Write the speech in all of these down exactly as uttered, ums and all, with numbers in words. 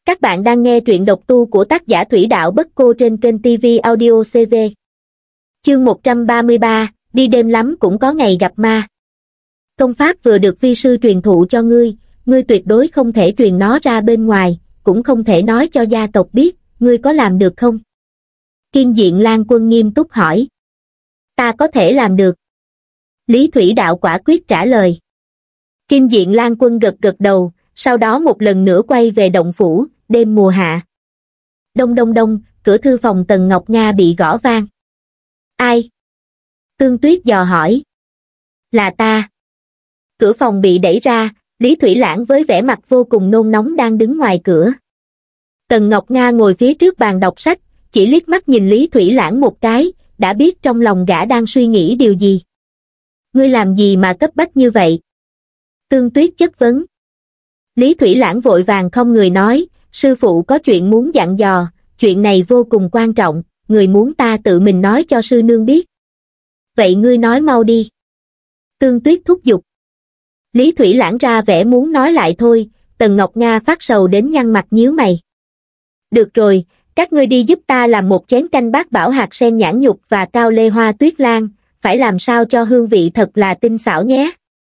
Các bạn đang nghe truyện độc tu của tác giả Thủy Đạo Bất Cô trên kênh ti vi Audio xê vê. Chương một trăm ba mươi ba, đi đêm lắm cũng có ngày gặp ma. Công pháp vừa được vi sư truyền thụ cho ngươi, ngươi tuyệt đối không thể truyền nó ra bên ngoài, cũng không thể nói cho gia tộc biết, ngươi có làm được không? Kim Diện Lan Quân nghiêm túc hỏi. Ta có thể làm được. Lý Thủy Đạo quả quyết trả lời. Kim Diện Lan Quân gật gật đầu, sau đó một lần nữa quay về động phủ. Đêm mùa hạ. Đông đông đông, cửa thư phòng Tần Ngọc Nga bị gõ vang. Ai? Tương Tuyết dò hỏi. Là ta. Cửa phòng bị đẩy ra, Lý Thủy Lãng với vẻ mặt vô cùng nôn nóng đang đứng ngoài cửa. Tần Ngọc Nga ngồi phía trước bàn đọc sách, chỉ liếc mắt nhìn Lý Thủy Lãng một cái, đã biết trong lòng gã đang suy nghĩ điều gì. Ngươi làm gì mà cấp bách như vậy? Tương Tuyết chất vấn. Lý Thủy Lãng vội vàng không người nói, sư phụ có chuyện muốn dặn dò, chuyện này vô cùng quan trọng, người muốn ta tự mình nói cho sư nương biết. Vậy ngươi nói mau đi. Tương Tuyết thúc giục. Lý Thủy Lãng ra vẻ muốn nói lại thôi, Tần Ngọc Nga phát sầu đến nhăn mặt nhíu mày. Được rồi, các ngươi đi giúp ta làm một chén canh bát bảo hạt sen nhãn nhục và cao lê hoa tuyết lan, phải làm sao cho hương vị thật là tinh xảo nhé.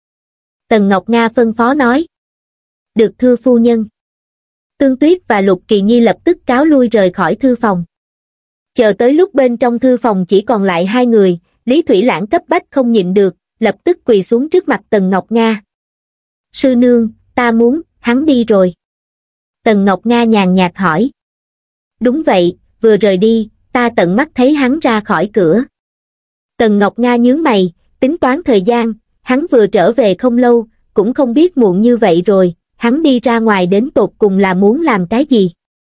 Tần Ngọc Nga phân phó nói. Được thưa phu nhân. Tương Tuyết và Lục Kỳ Nhi lập tức cáo lui rời khỏi thư phòng. Chờ tới lúc bên trong thư phòng chỉ còn lại hai người, Lý Thủy Lãng cấp bách không nhịn được, lập tức quỳ xuống trước mặt Tần Ngọc Nga. Sư nương, ta muốn, hắn đi rồi. Tần Ngọc Nga nhàn nhạt hỏi. Đúng vậy, vừa rời đi, ta tận mắt thấy hắn ra khỏi cửa. Tần Ngọc Nga nhướng mày, tính toán thời gian, hắn vừa trở về không lâu, cũng không biết muộn như vậy rồi. Hắn đi ra ngoài đến tột cùng là muốn làm cái gì?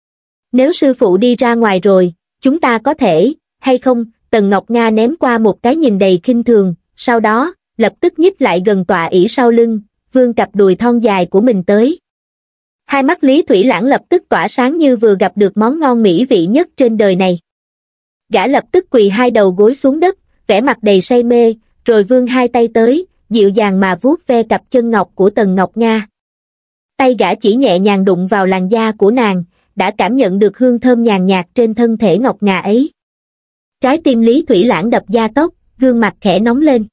Nếu sư phụ đi ra ngoài rồi, chúng ta có thể, hay không? Tần Ngọc Nga ném qua một cái nhìn đầy khinh thường, sau đó, lập tức nhích lại gần tọa ỷ sau lưng, vươn cặp đùi thon dài của mình tới. Hai mắt Lý Thủy Lãng lập tức tỏa sáng như vừa gặp được món ngon mỹ vị nhất trên đời này. Gã lập tức quỳ hai đầu gối xuống đất, vẻ mặt đầy say mê, rồi vươn hai tay tới, dịu dàng mà vuốt ve cặp chân ngọc của Tần Ngọc Nga. Tay gã chỉ nhẹ nhàng đụng vào làn da của nàng, đã cảm nhận được hương thơm nhàn nhạt trên thân thể ngọc ngà ấy. Trái tim Lý Thủy Lãng đập gia tốc, gương mặt khẽ nóng lên.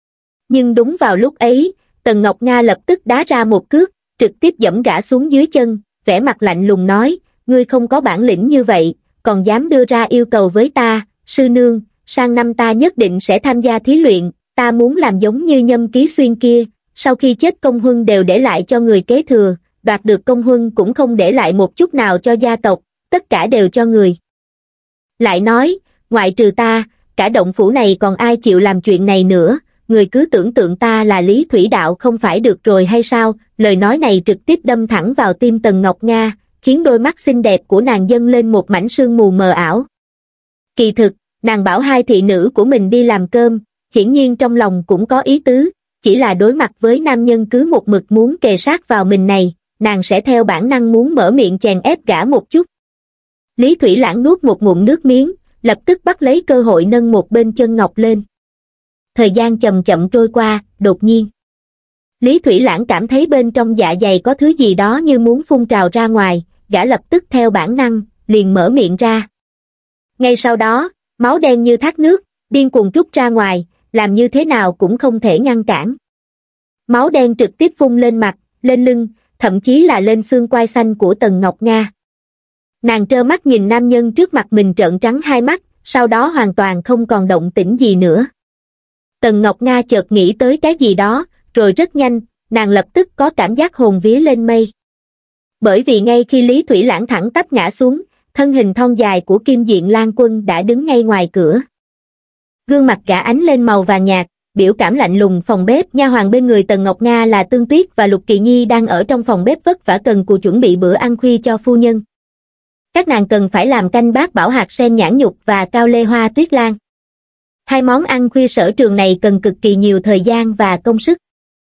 Nhưng đúng vào lúc ấy, Tần Ngọc Nga lập tức đá ra một cước, trực tiếp giẫm gã xuống dưới chân, vẻ mặt lạnh lùng nói, ngươi không có bản lĩnh như vậy, còn dám đưa ra yêu cầu với ta, sư nương, sang năm ta nhất định sẽ tham gia thí luyện, ta muốn làm giống như Nhâm Ký Xuyên kia. Sau khi chết công huân đều để lại cho người kế thừa, đoạt được công huân cũng không để lại một chút nào cho gia tộc, tất cả đều cho người. Lại nói, ngoại trừ ta, cả động phủ này còn ai chịu làm chuyện này nữa, người cứ tưởng tượng ta là Lý Thủy Đạo không phải được rồi hay sao? Lời nói này trực tiếp đâm thẳng vào tim Tần Ngọc Nga, khiến đôi mắt xinh đẹp của nàng dâng lên một mảnh sương mù mờ ảo. Kỳ thực, nàng bảo hai thị nữ của mình đi làm cơm, hiển nhiên trong lòng cũng có ý tứ. Chỉ là đối mặt với nam nhân cứ một mực muốn kề sát vào mình này, nàng sẽ theo bản năng muốn mở miệng chèn ép gã một chút. Lý Thủy Lãng nuốt một ngụm nước miếng, lập tức bắt lấy cơ hội nâng một bên chân ngọc lên. Thời gian chậm chậm trôi qua, đột nhiên. Lý Thủy Lãng cảm thấy bên trong dạ dày có thứ gì đó như muốn phun trào ra ngoài, gã lập tức theo bản năng, liền mở miệng ra. Ngay sau đó, máu đen như thác nước, điên cuồng trút ra ngoài, làm như thế nào cũng không thể ngăn cản. Máu đen trực tiếp phun lên mặt, lên lưng, thậm chí là lên xương quai xanh của Tần Ngọc Nga. Nàng trơ mắt nhìn nam nhân trước mặt mình trợn trắng hai mắt, sau đó hoàn toàn không còn động tĩnh gì nữa. Tần Ngọc Nga chợt nghĩ tới cái gì đó, rồi rất nhanh, nàng lập tức có cảm giác hồn vía lên mây. Bởi vì ngay khi Lý Thủy Lãng thẳng tắp ngã xuống, thân hình thon dài của Kim Diện Lan Quân đã đứng ngay ngoài cửa. Gương mặt gã ánh lên màu vàng nhạt, biểu cảm lạnh lùng. Phòng bếp, nha hoàn bên người Tần Ngọc Nga là Tương Tuyết và Lục Kỳ Nhi đang ở trong phòng bếp vất vả cần cù chuẩn bị bữa ăn khuya cho phu nhân. Các nàng cần phải làm canh bát bảo hạt sen nhãn nhục và cao lê hoa tuyết lan. Hai món ăn khuya sở trường này cần cực kỳ nhiều thời gian và công sức.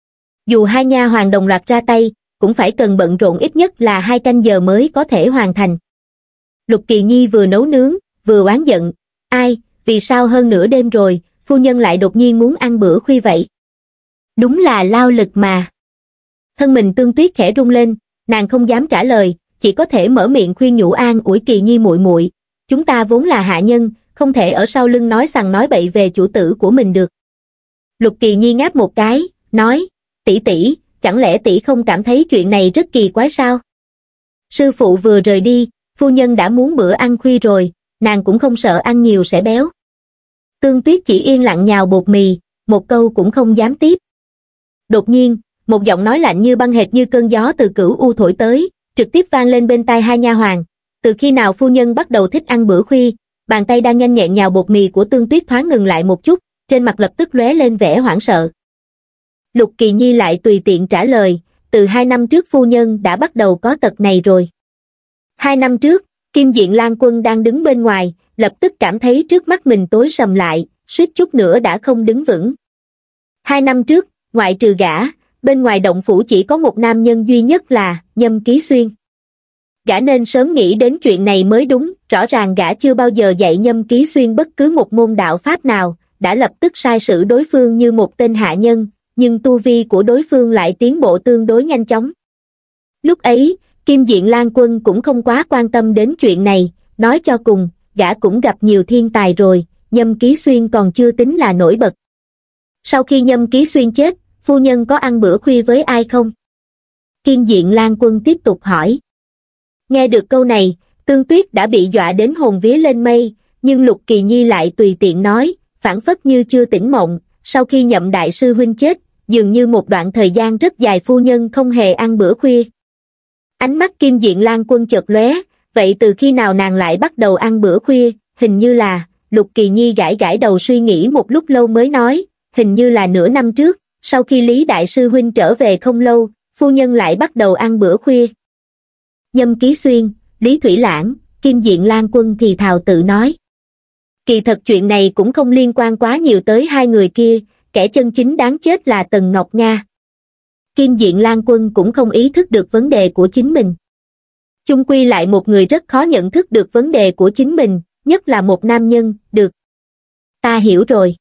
Dù hai nha hoàn đồng loạt ra tay, cũng phải cần bận rộn ít nhất là hai canh giờ mới có thể hoàn thành. Lục Kỳ Nhi vừa nấu nướng, vừa oán giận, ai, vì sao hơn nửa đêm rồi, phu nhân lại đột nhiên muốn ăn bữa khuya vậy? Đúng là lao lực mà. Thân mình Tương Tuyết khẽ rung lên, nàng không dám trả lời, chỉ có thể mở miệng khuyên nhủ an ủi Kỳ Nhi muội muội, chúng ta vốn là hạ nhân, không thể ở sau lưng nói sằng nói bậy về chủ tử của mình được. Lục Kỳ Nhi ngáp một cái, nói, tỷ tỷ, chẳng lẽ tỷ không cảm thấy chuyện này rất kỳ quái sao? Sư phụ vừa rời đi, phu nhân đã muốn bữa ăn khuya rồi, nàng cũng không sợ ăn nhiều sẽ béo. Tương Tuyết chỉ yên lặng nhào bột mì, một câu cũng không dám tiếp. Đột nhiên, một giọng nói lạnh như băng hệt như cơn gió từ cửu u thổi tới, trực tiếp vang lên bên tai hai nha hoàn. Từ khi nào phu nhân bắt đầu thích ăn bữa khuya? Bàn tay đang nhanh nhẹn nhào bột mì của Tương Tuyết thoáng ngừng lại một chút, trên mặt lập tức lóe lên vẻ hoảng sợ. Lục Kỳ Nhi lại tùy tiện trả lời, từ hai năm trước phu nhân đã bắt đầu có tật này rồi. Hai năm trước, Kim Diện Lan Quân đang đứng bên ngoài, lập tức cảm thấy trước mắt mình tối sầm lại, suýt chút nữa đã không đứng vững. Hai năm trước, ngoại trừ gã, bên ngoài động phủ chỉ có một nam nhân duy nhất là Nhâm Ký Xuyên. Gã nên sớm nghĩ đến chuyện này mới đúng, rõ ràng gã chưa bao giờ dạy Nhâm Ký Xuyên bất cứ một môn đạo pháp nào, đã lập tức sai sử đối phương như một tên hạ nhân, nhưng tu vi của đối phương lại tiến bộ tương đối nhanh chóng. Lúc ấy, Kim Diện Lan Quân cũng không quá quan tâm đến chuyện này, nói cho cùng, gã cũng gặp nhiều thiên tài rồi, Nhâm Ký Xuyên còn chưa tính là nổi bật. Sau khi Nhâm Ký Xuyên chết, phu nhân có ăn bữa khuya với ai không? Kim Diện Lan Quân tiếp tục hỏi. Nghe được câu này, Tương Tuyết đã bị dọa đến hồn vía lên mây, nhưng Lục Kỳ Nhi lại tùy tiện nói, phảng phất như chưa tỉnh mộng, sau khi Nhậm đại sư huynh chết, dường như một đoạn thời gian rất dài phu nhân không hề ăn bữa khuya. Ánh mắt Kim Diện Lan Quân chợt lóe, vậy từ khi nào nàng lại bắt đầu ăn bữa khuya? Hình như là, Lục Kỳ Nhi gãi gãi đầu suy nghĩ một lúc lâu mới nói, hình như là nửa năm trước, sau khi Lý đại sư huynh trở về không lâu, phu nhân lại bắt đầu ăn bữa khuya. Nhâm Ký Xuyên, Lý Thủy Lãng, Kim Diện Lan Quân thì thào tự nói. Kỳ thật chuyện này cũng không liên quan quá nhiều tới hai người kia, kẻ chân chính đáng chết là Tần Ngọc Nga. Kim Diện Lan Quân cũng không ý thức được vấn đề của chính mình. Chung quy lại một người rất khó nhận thức được vấn đề của chính mình, nhất là một nam nhân, được. Ta hiểu rồi.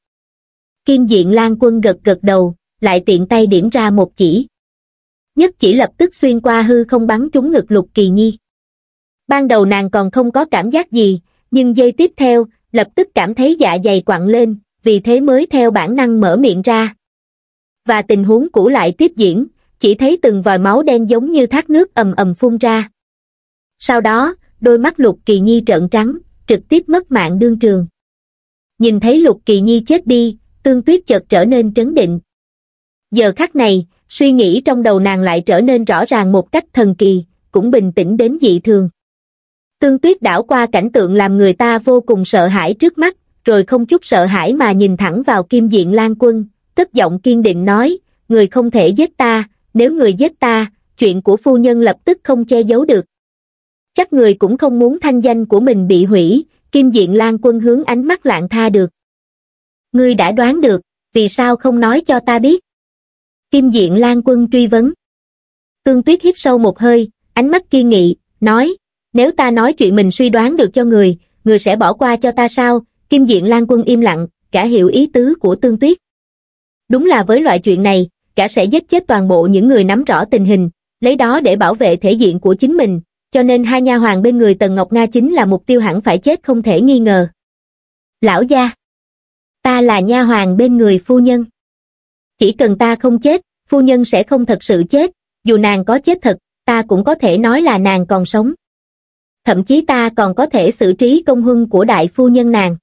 Kim Diện Lan Quân gật gật đầu, lại tiện tay điểm ra một chỉ. Nhất chỉ lập tức xuyên qua hư không bắn trúng ngực Lục Kỳ Nhi. Ban đầu nàng còn không có cảm giác gì, nhưng giây tiếp theo, lập tức cảm thấy dạ dày quặn lên, vì thế mới theo bản năng mở miệng ra. Và tình huống cũ lại tiếp diễn, chỉ thấy từng vòi máu đen giống như thác nước ầm ầm phun ra. Sau đó, đôi mắt Lục Kỳ Nhi trợn trắng, trực tiếp mất mạng đương trường. Nhìn thấy Lục Kỳ Nhi chết đi, Tương Tuyết chợt trở nên trấn định. Giờ khắc này, suy nghĩ trong đầu nàng lại trở nên rõ ràng một cách thần kỳ, cũng bình tĩnh đến dị thường. Tương Tuyết đảo qua cảnh tượng làm người ta vô cùng sợ hãi trước mắt, rồi không chút sợ hãi mà nhìn thẳng vào Kim Diện Lan Quân, cất giọng kiên định nói, người không thể giết ta, nếu người giết ta, chuyện của phu nhân lập tức không che giấu được. Chắc người cũng không muốn thanh danh của mình bị hủy. Kim Diện Lan Quân hướng ánh mắt Lạng Tha được. Ngươi đã đoán được, vì sao không nói cho ta biết? Kim Diện Lan Quân truy vấn. Tương Tuyết hít sâu một hơi, ánh mắt kiên nghị, nói, nếu ta nói chuyện mình suy đoán được cho người, người sẽ bỏ qua cho ta sao? Kim Diện Lan Quân im lặng, gã hiểu ý tứ của Tương Tuyết. Đúng là với loại chuyện này, gã sẽ giết chết toàn bộ những người nắm rõ tình hình, lấy đó để bảo vệ thể diện của chính mình, cho nên hai nha hoàn bên người Tần Ngọc Nga chính là mục tiêu hẳn phải chết không thể nghi ngờ. Lão gia, ta là nha hoàn bên người phu nhân. Chỉ cần ta không chết, phu nhân sẽ không thật sự chết, dù nàng có chết thật, ta cũng có thể nói là nàng còn sống. Thậm chí ta còn có thể xử trí công huân của đại phu nhân nàng.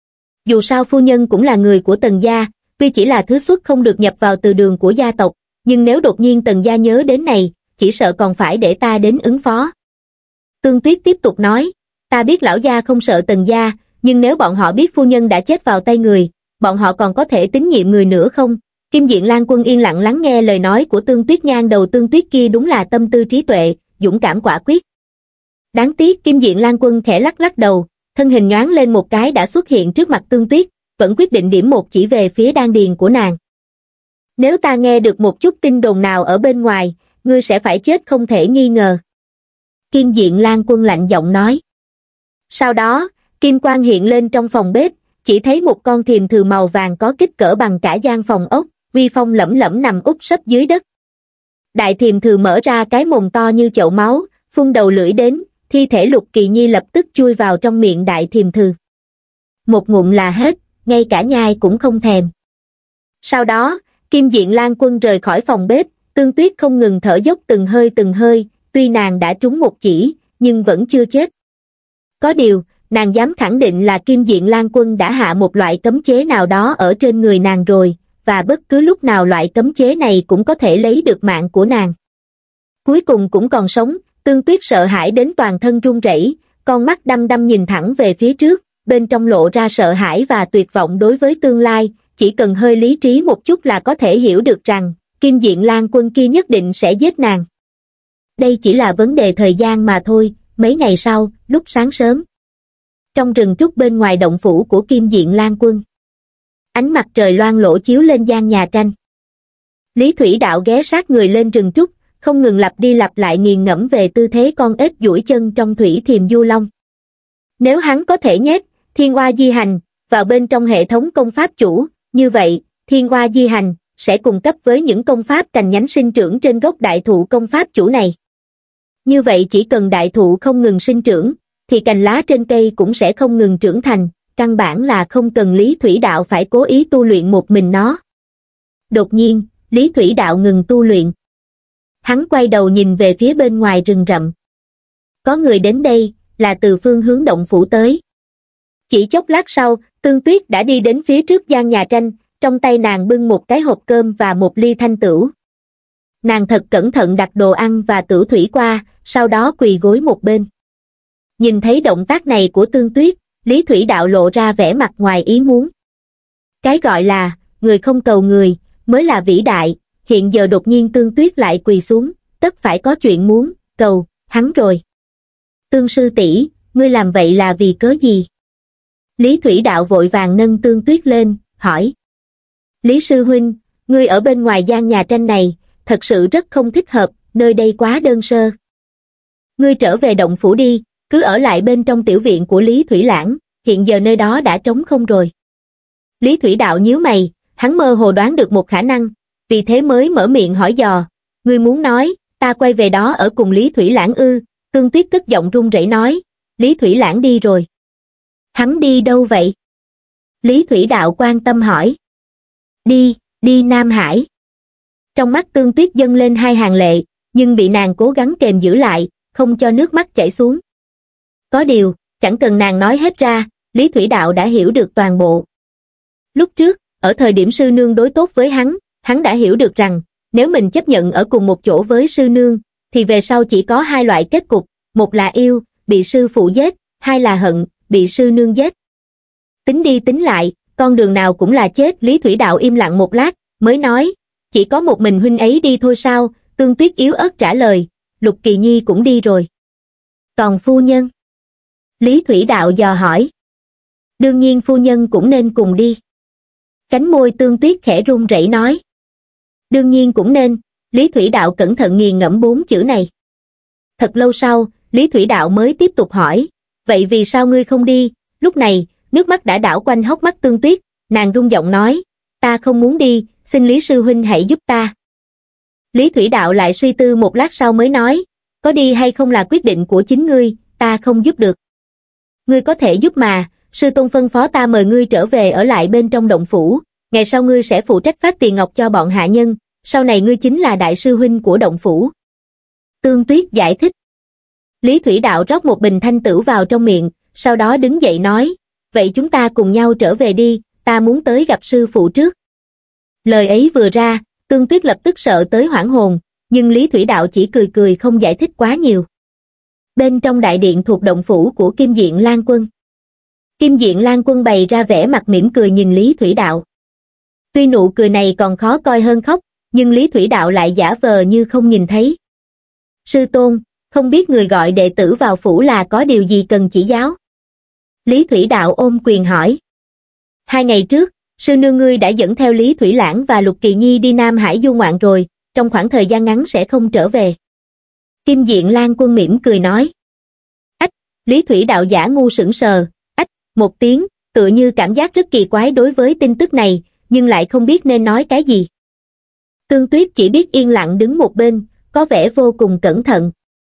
Dù sao phu nhân cũng là người của Tần gia, tuy chỉ là thứ xuất không được nhập vào từ đường của gia tộc, nhưng nếu đột nhiên Tần gia nhớ đến này, chỉ sợ còn phải để ta đến ứng phó. Tương Tuyết tiếp tục nói, ta biết lão gia không sợ Tần gia, nhưng nếu bọn họ biết phu nhân đã chết vào tay người, bọn họ còn có thể tín nhiệm người nữa không? Kim Diện Lan Quân yên lặng lắng nghe lời nói của Tương Tuyết, nhan đầu Tương Tuyết kia đúng là tâm tư trí tuệ, dũng cảm quả quyết. Đáng tiếc Kim Diện Lan Quân khẽ lắc lắc đầu, thân hình nhoáng lên một cái đã xuất hiện trước mặt Tương Tuyết, vẫn quyết định điểm một chỉ về phía đan điền của nàng. Nếu ta nghe được một chút tin đồn nào ở bên ngoài, ngươi sẽ phải chết không thể nghi ngờ. Kim Diện Lan Quân lạnh giọng nói. Sau đó, kim quang hiện lên trong phòng bếp, chỉ thấy một con thiềm thừ màu vàng có kích cỡ bằng cả gian phòng ốc, uy phong lẫm lẫm nằm úp sấp dưới đất. Đại thiềm thừ mở ra cái mồm to như chậu máu, phun đầu lưỡi đến, thi thể Lục Kỳ Nhi lập tức chui vào trong miệng đại thiềm thừ. Một ngụm là hết, ngay cả nhai cũng không thèm. Sau đó, Kim Diện Lan Quân rời khỏi phòng bếp, Tương Tuyết không ngừng thở dốc từng hơi từng hơi, tuy nàng đã trúng một chỉ, nhưng vẫn chưa chết. Có điều, nàng dám khẳng định là Kim Diện Lan Quân đã hạ một loại cấm chế nào đó ở trên người nàng rồi, và bất cứ lúc nào loại cấm chế này cũng có thể lấy được mạng của nàng. Cuối cùng cũng còn sống, Tương Tuyết sợ hãi đến toàn thân run rẩy, con mắt đăm đăm nhìn thẳng về phía trước, bên trong lộ ra sợ hãi và tuyệt vọng đối với tương lai, chỉ cần hơi lý trí một chút là có thể hiểu được rằng, Kim Diện Lan Quân kia nhất định sẽ giết nàng. Đây chỉ là vấn đề thời gian mà thôi. Mấy ngày sau, lúc sáng sớm, trong rừng trúc bên ngoài động phủ của Kim Diện Lan Quân, ánh mặt trời loang lổ chiếu lên gian nhà tranh. Lý Thủy Đạo ghé sát người lên rừng trúc, không ngừng lặp đi lặp lại nghiền ngẫm về tư thế con ếch duỗi chân trong thủy thiềm du long. Nếu hắn có thể nhét Thiên Oa Di Hành vào bên trong hệ thống công pháp chủ, như vậy, Thiên Oa Di Hành sẽ cung cấp với những công pháp cành nhánh sinh trưởng trên gốc đại thụ công pháp chủ này. Như vậy chỉ cần đại thụ không ngừng sinh trưởng, thì cành lá trên cây cũng sẽ không ngừng trưởng thành, căn bản là không cần Lý Thủy Đạo phải cố ý tu luyện một mình nó. Đột nhiên, Lý Thủy Đạo ngừng tu luyện. Hắn quay đầu nhìn về phía bên ngoài rừng rậm. Có người đến đây, là từ phương hướng động phủ tới. Chỉ chốc lát sau, Tương Tuyết đã đi đến phía trước gian nhà tranh, trong tay nàng bưng một cái hộp cơm và một ly thanh tửu. Nàng thật cẩn thận đặt đồ ăn và tửu thủy qua, sau đó quỳ gối một bên. Nhìn thấy động tác này của Tương Tuyết, Lý Thủy Đạo lộ ra vẻ mặt ngoài ý muốn. Cái gọi là, người không cầu người, mới là vĩ đại, hiện giờ đột nhiên Tương Tuyết lại quỳ xuống, tất phải có chuyện muốn, cầu, hắn rồi. Tương sư tỷ, ngươi làm vậy là vì cớ gì? Lý Thủy Đạo vội vàng nâng Tương Tuyết lên, hỏi. Lý sư huynh, ngươi ở bên ngoài gian nhà tranh này, thật sự rất không thích hợp, nơi đây quá đơn sơ. Ngươi trở về động phủ đi, cứ ở lại bên trong tiểu viện của Lý Thủy Lãng, hiện giờ nơi đó đã trống không rồi. Lý Thủy Đạo nhíu mày, hắn mơ hồ đoán được một khả năng, vì thế mới mở miệng hỏi dò. Ngươi muốn nói, ta quay về đó ở cùng Lý Thủy Lãng ư? Tương Tuyết cất giọng run rẩy nói. Lý Thủy Lãng đi rồi. Hắn đi đâu vậy? Lý Thủy Đạo quan tâm hỏi. Đi, đi Nam Hải. Trong mắt Tương Tuyết dâng lên hai hàng lệ, nhưng bị nàng cố gắng kềm giữ lại, không cho nước mắt chảy xuống. Có điều, chẳng cần nàng nói hết ra, Lý Thủy Đạo đã hiểu được toàn bộ. Lúc trước, ở thời điểm sư nương đối tốt với hắn, hắn đã hiểu được rằng, nếu mình chấp nhận ở cùng một chỗ với sư nương, thì về sau chỉ có hai loại kết cục, một là yêu, bị sư phụ giết, hai là hận, bị sư nương giết. Tính đi tính lại, con đường nào cũng là chết. Lý Thủy Đạo im lặng một lát, mới nói, chỉ có một mình huynh ấy đi thôi sao? Tương Tuyết yếu ớt trả lời, Lục Kỳ Nhi cũng đi rồi. Còn phu nhân? Lý Thủy Đạo dò hỏi. Đương nhiên phu nhân cũng nên cùng đi. Cánh môi Tương Tuyết khẽ run rẩy nói. Đương nhiên cũng nên. Lý Thủy Đạo cẩn thận nghiền ngẫm bốn chữ này. Thật lâu sau, Lý Thủy Đạo mới tiếp tục hỏi, vậy vì sao ngươi không đi? Lúc này, nước mắt đã đảo quanh hốc mắt Tương Tuyết, nàng run giọng nói, ta không muốn đi, xin Lý sư huynh hãy giúp ta. Lý Thủy Đạo lại suy tư một lát sau mới nói, có đi hay không là quyết định của chính ngươi, ta không giúp được. Ngươi có thể giúp mà, sư tôn phân phó ta mời ngươi trở về ở lại bên trong động phủ, ngày sau ngươi sẽ phụ trách phát tiền ngọc cho bọn hạ nhân, sau này ngươi chính là đại sư huynh của động phủ. Tương Tuyết giải thích. Lý Thủy Đạo rót một bình thanh tửu vào trong miệng, sau đó đứng dậy nói, vậy chúng ta cùng nhau trở về đi, ta muốn tới gặp sư phụ trước. Lời ấy vừa ra, Tương Tuyết lập tức sợ tới hoảng hồn, nhưng Lý Thủy Đạo chỉ cười cười không giải thích quá nhiều. Bên trong đại điện thuộc động phủ của Kim Diện Lan Quân. Kim Diện Lan Quân bày ra vẻ mặt mỉm cười nhìn Lý Thủy Đạo. Tuy nụ cười này còn khó coi hơn khóc, nhưng Lý Thủy Đạo lại giả vờ như không nhìn thấy. Sư tôn, không biết người gọi đệ tử vào phủ là có điều gì cần chỉ giáo? Lý Thủy Đạo ôm quyền hỏi. Hai ngày trước, sư nương ngươi đã dẫn theo Lý Thủy Lãng và Lục Kỳ Nhi đi Nam Hải du ngoạn rồi, trong khoảng thời gian ngắn sẽ không trở về. Kim Diện Lan Quân mỉm cười nói. Ách, Lý Thủy Đạo giả ngu sững sờ, ách, một tiếng, tựa như cảm giác rất kỳ quái đối với tin tức này, nhưng lại không biết nên nói cái gì. Tương Tuyết chỉ biết yên lặng đứng một bên, có vẻ vô cùng cẩn thận.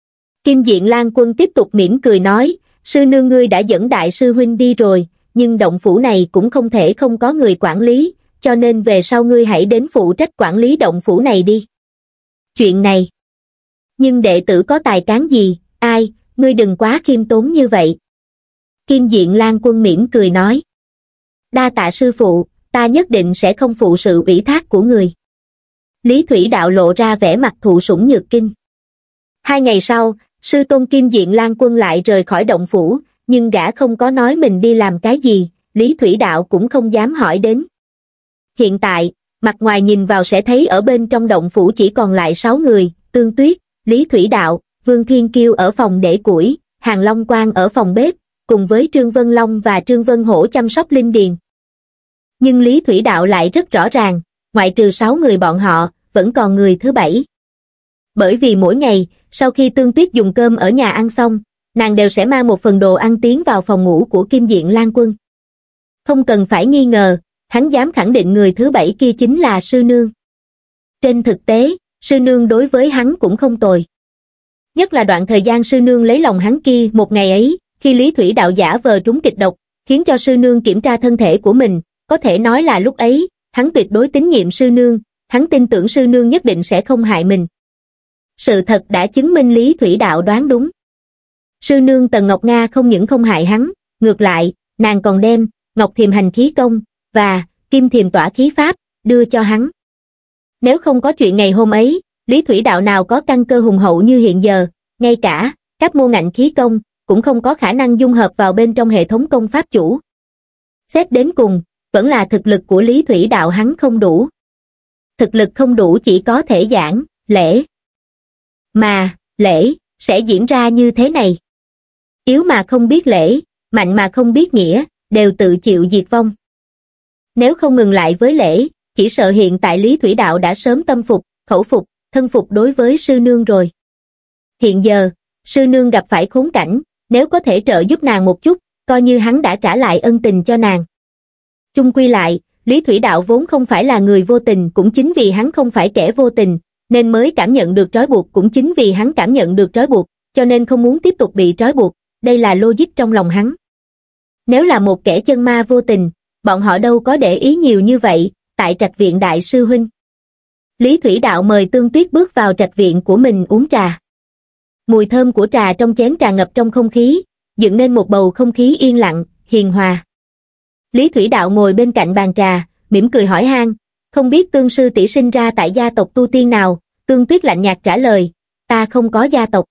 Kim Diện Lan Quân tiếp tục mỉm cười nói, sư nương ngươi đã dẫn đại sư huynh đi rồi, nhưng động phủ này cũng không thể không có người quản lý, cho nên về sau ngươi hãy đến phụ trách quản lý động phủ này đi. Chuyện này. Nhưng đệ tử có tài cán gì, ai, ngươi đừng quá khiêm tốn như vậy. Kim Diện Lan Quân mỉm cười nói. Đa tạ sư phụ, ta nhất định sẽ không phụ sự ủy thác của người. Lý Thủy Đạo lộ ra vẻ mặt thụ sủng nhược kinh. Hai ngày sau, sư tôn Kim Diện Lan Quân lại rời khỏi động phủ, nhưng gã không có nói mình đi làm cái gì, Lý Thủy Đạo cũng không dám hỏi đến. Hiện tại, mặt ngoài nhìn vào sẽ thấy ở bên trong động phủ chỉ còn lại sáu người, Tương Tuyết, Lý Thủy Đạo, Vương Thiên Kiêu ở phòng để củi, Hàng Long Quang ở phòng bếp, cùng với Trương Vân Long và Trương Vân Hổ chăm sóc linh điền. Nhưng Lý Thủy Đạo lại rất rõ ràng, ngoại trừ sáu người bọn họ, vẫn còn người thứ bảy. Bởi vì mỗi ngày, sau khi Tương Tuyết dùng cơm ở nhà ăn xong, nàng đều sẽ mang một phần đồ ăn tiến vào phòng ngủ của Kim Diện Lan Quân. Không cần phải nghi ngờ, hắn dám khẳng định người thứ bảy kia chính là sư nương. Trên thực tế, sư nương đối với hắn cũng không tồi. Nhất là đoạn thời gian sư nương lấy lòng hắn kia một ngày ấy, khi Lý Thủy Đạo giả vờ trúng kịch độc, khiến cho sư nương kiểm tra thân thể của mình, có thể nói là lúc ấy, hắn tuyệt đối tín nhiệm sư nương, hắn tin tưởng sư nương nhất định sẽ không hại mình. Sự thật đã chứng minh Lý Thủy Đạo đoán đúng. Sư nương Tần Ngọc Nga không những không hại hắn, ngược lại, nàng còn đem Ngọc Thiềm Hành Khí Công và Kim Thiềm Tỏa Khí Pháp đưa cho hắn. Nếu không có chuyện ngày hôm ấy, Lý Thủy Đạo nào có căn cơ hùng hậu như hiện giờ, ngay cả các môn ngạnh khí công cũng không có khả năng dung hợp vào bên trong hệ thống công pháp chủ. Xét đến cùng, vẫn là thực lực của Lý Thủy Đạo hắn không đủ. Thực lực không đủ chỉ có thể giảng, lễ. Mà, lễ, sẽ diễn ra như thế này. Yếu mà không biết lễ, mạnh mà không biết nghĩa, đều tự chịu diệt vong. Nếu không ngừng lại với lễ, chỉ sợ hiện tại Lý Thủy Đạo đã sớm tâm phục, khẩu phục, thân phục đối với sư nương rồi. Hiện giờ, sư nương gặp phải khốn cảnh, nếu có thể trợ giúp nàng một chút, coi như hắn đã trả lại ân tình cho nàng. Chung quy lại, Lý Thủy Đạo vốn không phải là người vô tình, cũng chính vì hắn không phải kẻ vô tình, nên mới cảm nhận được trói buộc, cũng chính vì hắn cảm nhận được trói buộc, cho nên không muốn tiếp tục bị trói buộc, đây là logic trong lòng hắn. Nếu là một kẻ chân ma vô tình, bọn họ đâu có để ý nhiều như vậy, tại trạch viện đại sư huynh. Lý Thủy Đạo mời Tương Tuyết bước vào trạch viện của mình uống trà. Mùi thơm của trà trong chén trà ngập trong không khí, dựng nên một bầu không khí yên lặng, hiền hòa. Lý Thủy Đạo ngồi bên cạnh bàn trà, mỉm cười hỏi han, không biết Tương sư tỷ sinh ra tại gia tộc tu tiên nào? Tương Tuyết lạnh nhạt trả lời, ta không có gia tộc.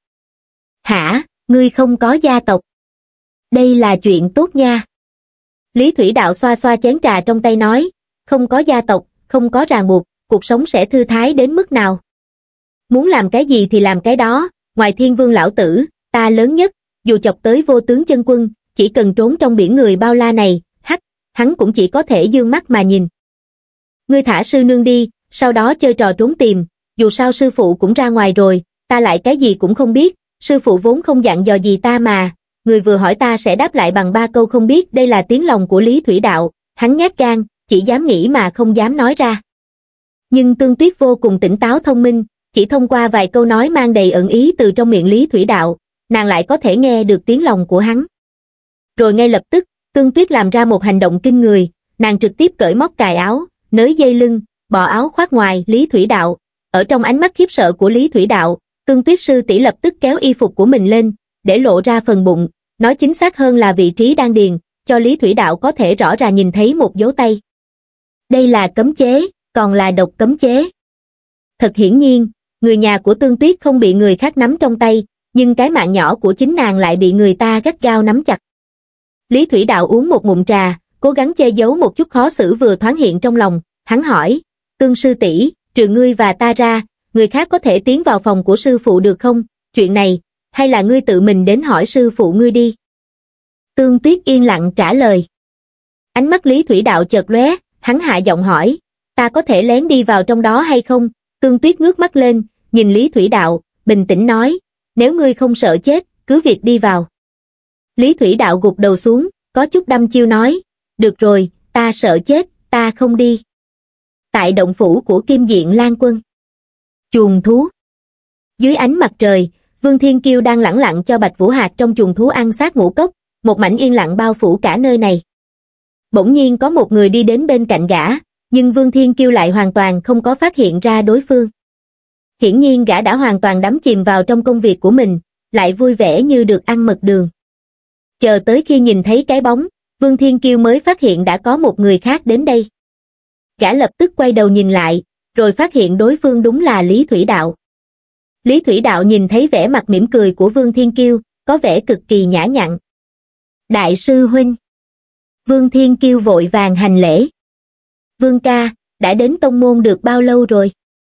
Hả, ngươi không có gia tộc? Đây là chuyện tốt nha. Lý Thủy Đạo xoa xoa chén trà trong tay nói, không có gia tộc, không có ràng buộc, cuộc sống sẽ thư thái đến mức nào? Muốn làm cái gì thì làm cái đó, ngoài Thiên Vương lão tử, ta lớn nhất, dù chọc tới Vô Tướng chân quân, chỉ cần trốn trong biển người bao la này, hắc, hắn cũng chỉ có thể dương mắt mà nhìn. Ngươi thả sư nương đi, sau đó chơi trò trốn tìm, dù sao sư phụ cũng ra ngoài rồi, ta lại cái gì cũng không biết, sư phụ vốn không dặn dò gì ta mà, người vừa hỏi ta sẽ đáp lại bằng ba câu không biết. Đây là tiếng lòng của Lý Thủy Đạo, hắn nhát gan, chỉ dám nghĩ mà không dám nói ra. Nhưng Tương Tuyết vô cùng tỉnh táo thông minh, chỉ thông qua vài câu nói mang đầy ẩn ý từ trong miệng Lý Thủy Đạo, nàng lại có thể nghe được tiếng lòng của hắn. Rồi ngay lập tức, Tương Tuyết làm ra một hành động kinh người, nàng trực tiếp cởi móc cài áo, nới dây lưng, bỏ áo khoác ngoài Lý Thủy Đạo. Ở trong ánh mắt khiếp sợ của Lý Thủy Đạo, Tương Tuyết sư tỷ lập tức kéo y phục của mình lên, để lộ ra phần bụng, nói chính xác hơn là vị trí đan điền, cho Lý Thủy Đạo có thể rõ ràng nhìn thấy một dấu tay. Đây là cấm chế, còn là độc cấm chế. Thật hiển nhiên, người nhà của Tương Tuyết không bị người khác nắm trong tay, nhưng cái mạng nhỏ của chính nàng lại bị người ta gắt gao nắm chặt. Lý Thủy Đạo uống một ngụm trà, cố gắng che giấu một chút khó xử vừa thoáng hiện trong lòng, hắn hỏi, Tương sư tỷ, trừ ngươi và ta ra, người khác có thể tiến vào phòng của sư phụ được không? Chuyện này, hay là ngươi tự mình đến hỏi sư phụ ngươi đi? Tương Tuyết yên lặng trả lời. Ánh mắt Lý Thủy Đạo chợt lóe, hắn hạ giọng hỏi, ta có thể lén đi vào trong đó hay không? Tương Tuyết ngước mắt lên, nhìn Lý Thủy Đạo, bình tĩnh nói, nếu ngươi không sợ chết, cứ việc đi vào. Lý Thủy Đạo gục đầu xuống, có chút đăm chiêu nói, được rồi, ta sợ chết, ta không đi. Tại động phủ của Kim Diện Lan Quân. Chuồng thú. Dưới ánh mặt trời, Vương Thiên Kiêu đang lẳng lặng cho Bạch Vũ Hạc trong chuồng thú ăn xác ngũ cốc, một mảnh yên lặng bao phủ cả nơi này. Bỗng nhiên có một người đi đến bên cạnh gã, nhưng Vương Thiên Kiêu lại hoàn toàn không có phát hiện ra đối phương. Hiển nhiên gã đã hoàn toàn đắm chìm vào trong công việc của mình, lại vui vẻ như được ăn mật đường. Chờ tới khi nhìn thấy cái bóng, Vương Thiên Kiêu mới phát hiện đã có một người khác đến đây. Gã lập tức quay đầu nhìn lại, rồi phát hiện đối phương đúng là Lý Thủy Đạo. Lý Thủy Đạo nhìn thấy vẻ mặt mỉm cười của Vương Thiên Kiêu, có vẻ cực kỳ nhã nhặn. Đại sư huynh. Vương Thiên Kiêu vội vàng hành lễ. Vương ca, đã đến tông môn được bao lâu rồi?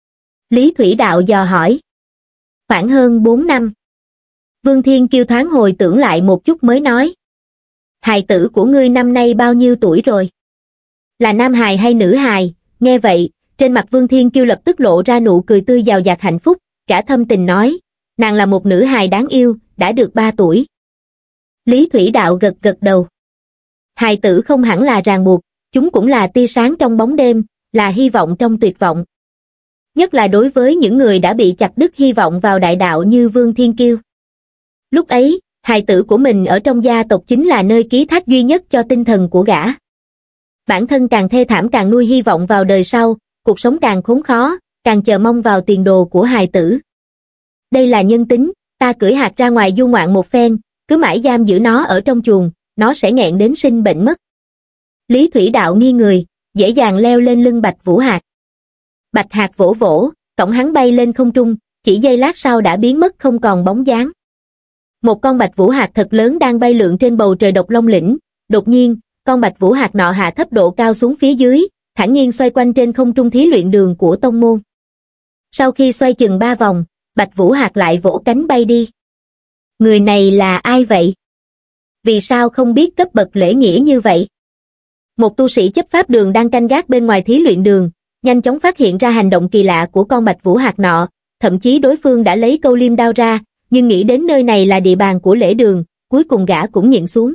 Lý Thủy Đạo dò hỏi. Khoảng hơn bốn năm. Vương Thiên Kiêu thoáng hồi tưởng lại một chút mới nói. Hài tử của ngươi năm nay bao nhiêu tuổi rồi? Là nam hài hay nữ hài? Nghe vậy, trên mặt Vương Thiên Kiêu lập tức lộ ra nụ cười tươi giàu dạt hạnh phúc, cả thâm tình nói, nàng là một nữ hài đáng yêu, đã được ba tuổi. Lý Thủy Đạo gật gật đầu. Hài tử không hẳn là ràng buộc, chúng cũng là tia sáng trong bóng đêm, là hy vọng trong tuyệt vọng. Nhất là đối với những người đã bị chặt đứt hy vọng vào đại đạo như Vương Thiên Kiêu. Lúc ấy, hài tử của mình ở trong gia tộc chính là nơi ký thác duy nhất cho tinh thần của gã. Bản thân càng thê thảm càng nuôi hy vọng vào đời sau, cuộc sống càng khốn khó, càng chờ mong vào tiền đồ của hài tử. Đây là nhân tính, ta cưỡi hạt ra ngoài du ngoạn một phen, cứ mãi giam giữ nó ở trong chuồng, nó sẽ nghẹn đến sinh bệnh mất. Lý Thủy Đạo nghi người, dễ dàng leo lên lưng Bạch Vũ Hạc. Bạch Hạc vỗ vỗ, cõng hắn bay lên không trung, chỉ giây lát sau đã biến mất không còn bóng dáng. Một con Bạch Vũ Hạc thật lớn đang bay lượn trên bầu trời Độc Long lĩnh, đột nhiên, con Bạch Vũ Hạc nọ hạ thấp độ cao xuống phía dưới, thản nhiên xoay quanh trên không trung thí luyện đường của tông môn. Sau khi xoay chừng ba vòng, Bạch Vũ Hạc lại vỗ cánh bay đi. Người này là ai vậy? Vì sao không biết cấp bậc lễ nghĩa như vậy? Một tu sĩ chấp pháp đường đang canh gác bên ngoài thí luyện đường, nhanh chóng phát hiện ra hành động kỳ lạ của con Bạch Vũ Hạc nọ, thậm chí đối phương đã lấy câu liêm đao ra, nhưng nghĩ đến nơi này là địa bàn của lễ đường, cuối cùng gã cũng nhịn xuống.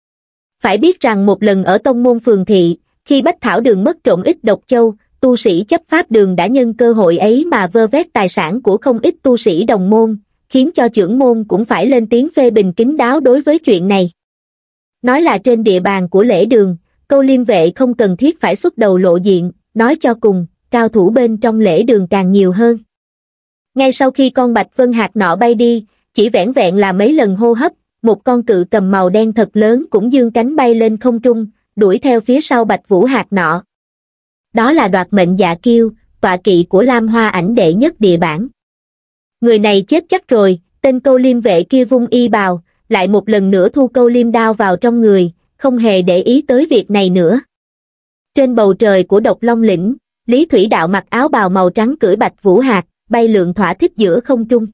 Phải biết rằng một lần ở tông môn phường thị, khi Bách Thảo đường mất trộm ít độc châu, tu sĩ chấp pháp đường đã nhân cơ hội ấy mà vơ vét tài sản của không ít tu sĩ đồng môn, khiến cho trưởng môn cũng phải lên tiếng phê bình kín đáo đối với chuyện này. Nói là trên địa bàn của lễ đường, câu liêm vệ không cần thiết phải xuất đầu lộ diện, nói cho cùng, cao thủ bên trong lễ đường càng nhiều hơn. Ngay sau khi con Bạch Vân Hạc nọ bay đi, chỉ vẻn vẹn là mấy lần hô hấp, một con cự cầm màu đen thật lớn cũng dương cánh bay lên không trung, đuổi theo phía sau Bạch Vũ Hạc nọ. Đó là Đoạt Mệnh Dạ Kiêu, tọa kỵ của Lam Hoa Ảnh đệ nhất địa bản. Người này chết chắc rồi, tên câu liêm vệ kia vung y bào, lại một lần nữa thu câu liêm đao vào trong người, không hề để ý tới việc này nữa. Trên bầu trời của Độc Long lĩnh, Lý Thủy Đạo mặc áo bào màu trắng cưỡi Bạch Vũ Hạc, bay lượn thỏa thích giữa không trung.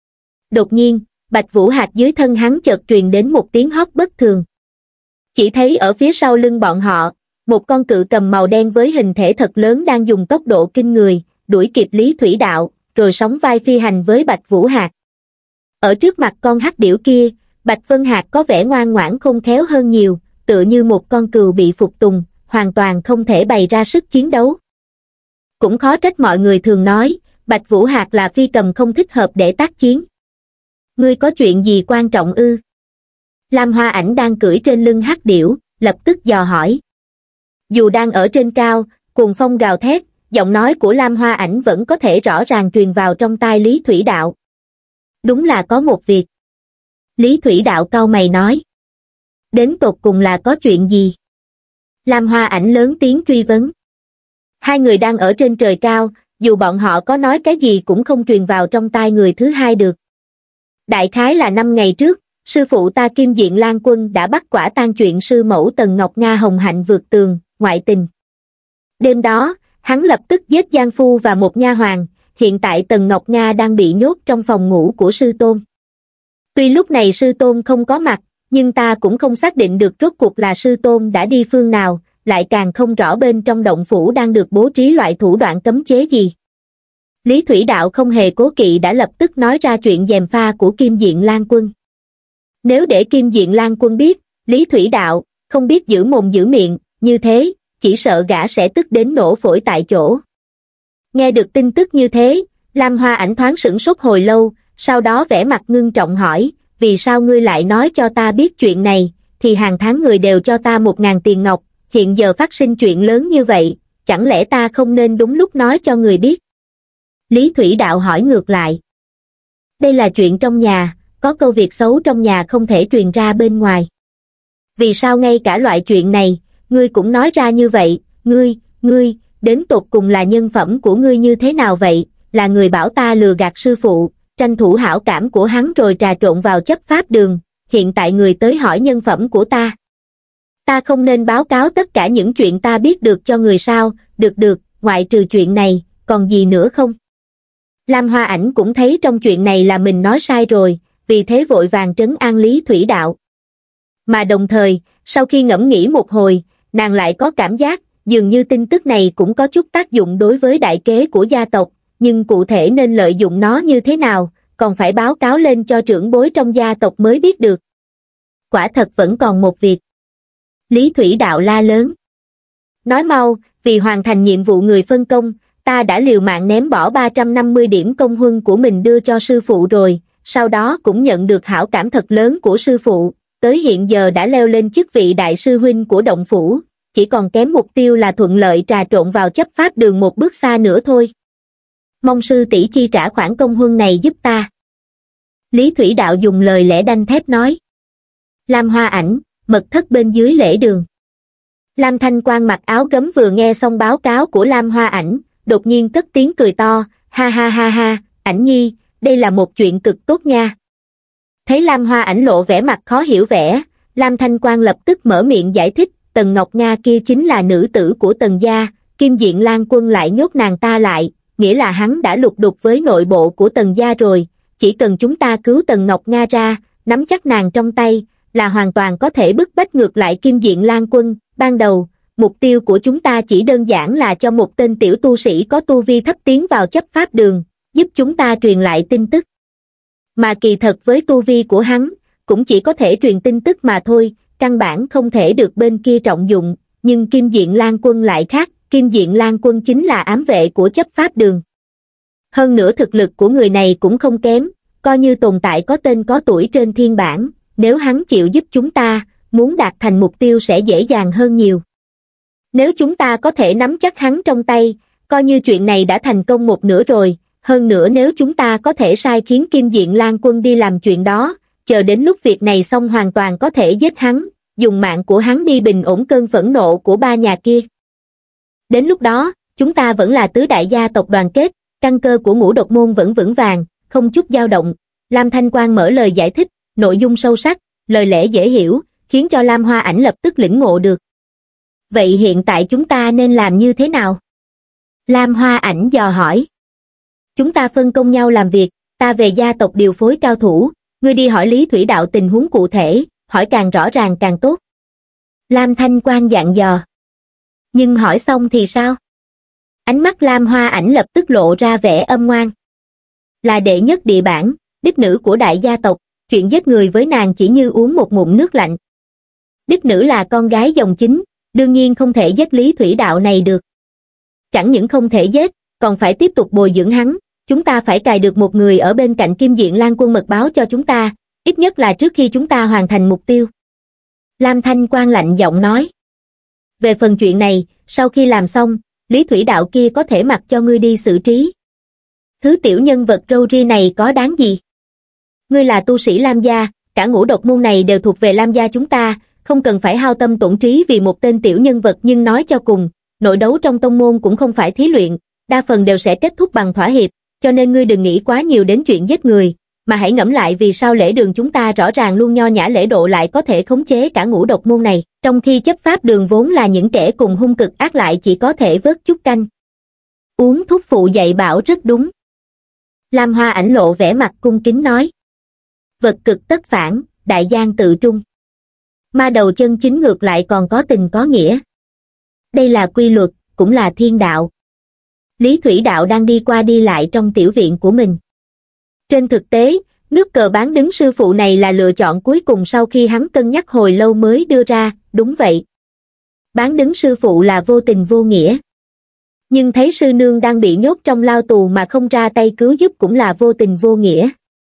Đột nhiên, Bạch Vũ Hạc dưới thân hắn chợt truyền đến một tiếng hót bất thường. Chỉ thấy ở phía sau lưng bọn họ, một con cự cầm màu đen với hình thể thật lớn đang dùng tốc độ kinh người, đuổi kịp Lý Thủy Đạo, rồi sóng vai phi hành với Bạch Vũ Hạc. Ở trước mặt con hắc điểu kia, Bạch Vân Hạc có vẻ ngoan ngoãn khôn khéo hơn nhiều, tựa như một con cừu bị phục tùng, hoàn toàn không thể bày ra sức chiến đấu. Cũng khó trách mọi người thường nói, Bạch Vũ Hạc là phi cầm không thích hợp để tác chiến. Ngươi có chuyện gì quan trọng ư? Lam Hoa Ảnh đang cưỡi trên lưng hắc điểu, lập tức dò hỏi. Dù đang ở trên cao, cuồng phong gào thét, giọng nói của Lam Hoa Ảnh vẫn có thể rõ ràng truyền vào trong tai Lý Thủy Đạo. Đúng là có một việc. Lý Thủy Đạo cau mày nói. Đến tột cùng là có chuyện gì? Lam Hoa Ảnh lớn tiếng truy vấn. Hai người đang ở trên trời cao, dù bọn họ có nói cái gì cũng không truyền vào trong tai người thứ hai được. Đại khái là năm ngày trước, sư phụ ta Kim Diện Lan Quân đã bắt quả tang chuyện sư mẫu Tần Ngọc Nga hồng hạnh vượt tường, ngoại tình. Đêm đó, hắn lập tức giết giang phu và một nha hoàn, hiện tại Tần Ngọc Nga đang bị nhốt trong phòng ngủ của sư tôn. Tuy lúc này sư tôn không có mặt, nhưng ta cũng không xác định được rốt cuộc là sư tôn đã đi phương nào, lại càng không rõ bên trong động phủ đang được bố trí loại thủ đoạn cấm chế gì. Lý Thủy Đạo không hề cố kỵ đã lập tức nói ra chuyện gièm pha của Kim Diện Lan Quân. Nếu để Kim Diện Lan Quân biết, Lý Thủy Đạo không biết giữ mồm giữ miệng, như thế, chỉ sợ gã sẽ tức đến nổ phổi tại chỗ. Nghe được tin tức như thế, Lam Hoa Ảnh thoáng sửng sốt hồi lâu, sau đó vẻ mặt ngưng trọng hỏi, vì sao ngươi lại nói cho ta biết chuyện này, thì hàng tháng người đều cho ta một ngàn tiền ngọc, hiện giờ phát sinh chuyện lớn như vậy, chẳng lẽ ta không nên đúng lúc nói cho người biết? Lý Thủy Đạo hỏi ngược lại. Đây là chuyện trong nhà, có câu việc xấu trong nhà không thể truyền ra bên ngoài. Vì sao ngay cả loại chuyện này, ngươi cũng nói ra như vậy, ngươi, ngươi, đến tột cùng là nhân phẩm của ngươi như thế nào vậy, là người bảo ta lừa gạt sư phụ, tranh thủ hảo cảm của hắn rồi trà trộn vào chấp pháp đường, hiện tại người tới hỏi nhân phẩm của ta. Ta không nên báo cáo tất cả những chuyện ta biết được cho người sao, được được, ngoại trừ chuyện này, còn gì nữa không? Lam Hoa Ảnh cũng thấy trong chuyện này là mình nói sai rồi, vì thế vội vàng trấn an Lý Thủy Đạo. Mà đồng thời, sau khi ngẫm nghĩ một hồi, nàng lại có cảm giác, dường như tin tức này cũng có chút tác dụng đối với đại kế của gia tộc, nhưng cụ thể nên lợi dụng nó như thế nào, còn phải báo cáo lên cho trưởng bối trong gia tộc mới biết được. Quả thật vẫn còn một việc. Lý Thủy Đạo la lớn. Nói mau, vì hoàn thành nhiệm vụ người phân công, ta đã liều mạng ném bỏ ba trăm năm mươi điểm công huân của mình đưa cho sư phụ rồi, sau đó cũng nhận được hảo cảm thật lớn của sư phụ, tới hiện giờ đã leo lên chức vị đại sư huynh của động phủ, chỉ còn kém mục tiêu là thuận lợi trà trộn vào chấp pháp đường một bước xa nữa thôi. Mong sư tỷ chi trả khoản công huân này giúp ta. Lý Thủy Đạo dùng lời lẽ đanh thép nói. Lam Hoa Ảnh, mật thất bên dưới lễ đường. Lam Thanh Quang mặc áo gấm vừa nghe xong báo cáo của Lam Hoa Ảnh, đột nhiên cất tiếng cười to, ha ha ha ha, Ảnh nhi, đây là một chuyện cực tốt nha. Thấy Lam Hoa Ảnh lộ vẻ mặt khó hiểu vẻ, Lam Thanh Quang lập tức mở miệng giải thích, Tần Ngọc Nga kia chính là nữ tử của Tần gia, Kim Diện Lan Quân lại nhốt nàng ta lại, nghĩa là hắn đã lục đục với nội bộ của Tần gia rồi, chỉ cần chúng ta cứu Tần Ngọc Nga ra, nắm chắc nàng trong tay, là hoàn toàn có thể bức bách ngược lại Kim Diện Lan Quân. Ban đầu, mục tiêu của chúng ta chỉ đơn giản là cho một tên tiểu tu sĩ có tu vi thấp tiến vào chấp pháp đường, giúp chúng ta truyền lại tin tức. Mà kỳ thật với tu vi của hắn, cũng chỉ có thể truyền tin tức mà thôi, căn bản không thể được bên kia trọng dụng, nhưng Kim Diện Lan Quân lại khác, Kim Diện Lan Quân chính là ám vệ của chấp pháp đường. Hơn nữa thực lực của người này cũng không kém, coi như tồn tại có tên có tuổi trên thiên bảng, nếu hắn chịu giúp chúng ta, muốn đạt thành mục tiêu sẽ dễ dàng hơn nhiều. Nếu chúng ta có thể nắm chắc hắn trong tay, coi như chuyện này đã thành công một nửa rồi, hơn nữa nếu chúng ta có thể sai khiến Kim Diện Lan Quân đi làm chuyện đó, chờ đến lúc việc này xong hoàn toàn có thể giết hắn, dùng mạng của hắn đi bình ổn cơn phẫn nộ của ba nhà kia. Đến lúc đó, chúng ta vẫn là tứ đại gia tộc đoàn kết, căn cơ của Ngũ Độc Môn vẫn vững vàng, không chút dao động. Lam Thanh Quang mở lời giải thích, nội dung sâu sắc, lời lẽ dễ hiểu, khiến cho Lam Hoa Ảnh lập tức lĩnh ngộ được. Vậy hiện tại chúng ta nên làm như thế nào? Lam Hoa Ảnh dò hỏi. Chúng ta phân công nhau làm việc, ta về gia tộc điều phối cao thủ, ngươi đi hỏi Lý Thủy Đạo tình huống cụ thể, hỏi càng rõ ràng càng tốt. Lam Thanh Quang dặn dò. Nhưng hỏi xong thì sao? Ánh mắt Lam Hoa Ảnh lập tức lộ ra vẻ âm ngoan. Là đệ nhất địa bản, đích nữ của đại gia tộc, chuyện giết người với nàng chỉ như uống một ngụm nước lạnh. Đích nữ là con gái dòng chính, đương nhiên không thể giết Lý Thủy Đạo này được. Chẳng những không thể giết, còn phải tiếp tục bồi dưỡng hắn, chúng ta phải cài được một người ở bên cạnh Kim Diện Lan Quân mật báo cho chúng ta, ít nhất là trước khi chúng ta hoàn thành mục tiêu. Lam Thanh Quang lạnh giọng nói. Về phần chuyện này, sau khi làm xong, Lý Thủy Đạo kia có thể mặc cho ngươi đi xử trí. Thứ tiểu nhân vật râu ria này có đáng gì? Ngươi là tu sĩ Lam gia, cả Ngũ Độc Môn này đều thuộc về Lam gia chúng ta, không cần phải hao tâm tổn trí vì một tên tiểu nhân vật, nhưng nói cho cùng, nội đấu trong tông môn cũng không phải thí luyện, đa phần đều sẽ kết thúc bằng thỏa hiệp, cho nên ngươi đừng nghĩ quá nhiều đến chuyện giết người, mà hãy ngẫm lại vì sao lễ đường chúng ta rõ ràng luôn nho nhã lễ độ lại có thể khống chế cả Ngũ Độc Môn này, trong khi chấp pháp đường vốn là những kẻ cùng hung cực ác lại chỉ có thể vớt chút canh. Uống thuốc phụ dạy bảo rất đúng. Lam Hoa Ảnh lộ vẻ mặt cung kính nói. Vật cực tất phản, đại gian tự trung. Ma đầu chân chính ngược lại còn có tình có nghĩa. Đây là quy luật, cũng là thiên đạo. Lý Thủy Đạo đang đi qua đi lại trong tiểu viện của mình. Trên thực tế, nước cờ bán đứng sư phụ này là lựa chọn cuối cùng sau khi hắn cân nhắc hồi lâu mới đưa ra, đúng vậy. Bán đứng sư phụ là vô tình vô nghĩa. Nhưng thấy sư nương đang bị nhốt trong lao tù mà không ra tay cứu giúp cũng là vô tình vô nghĩa.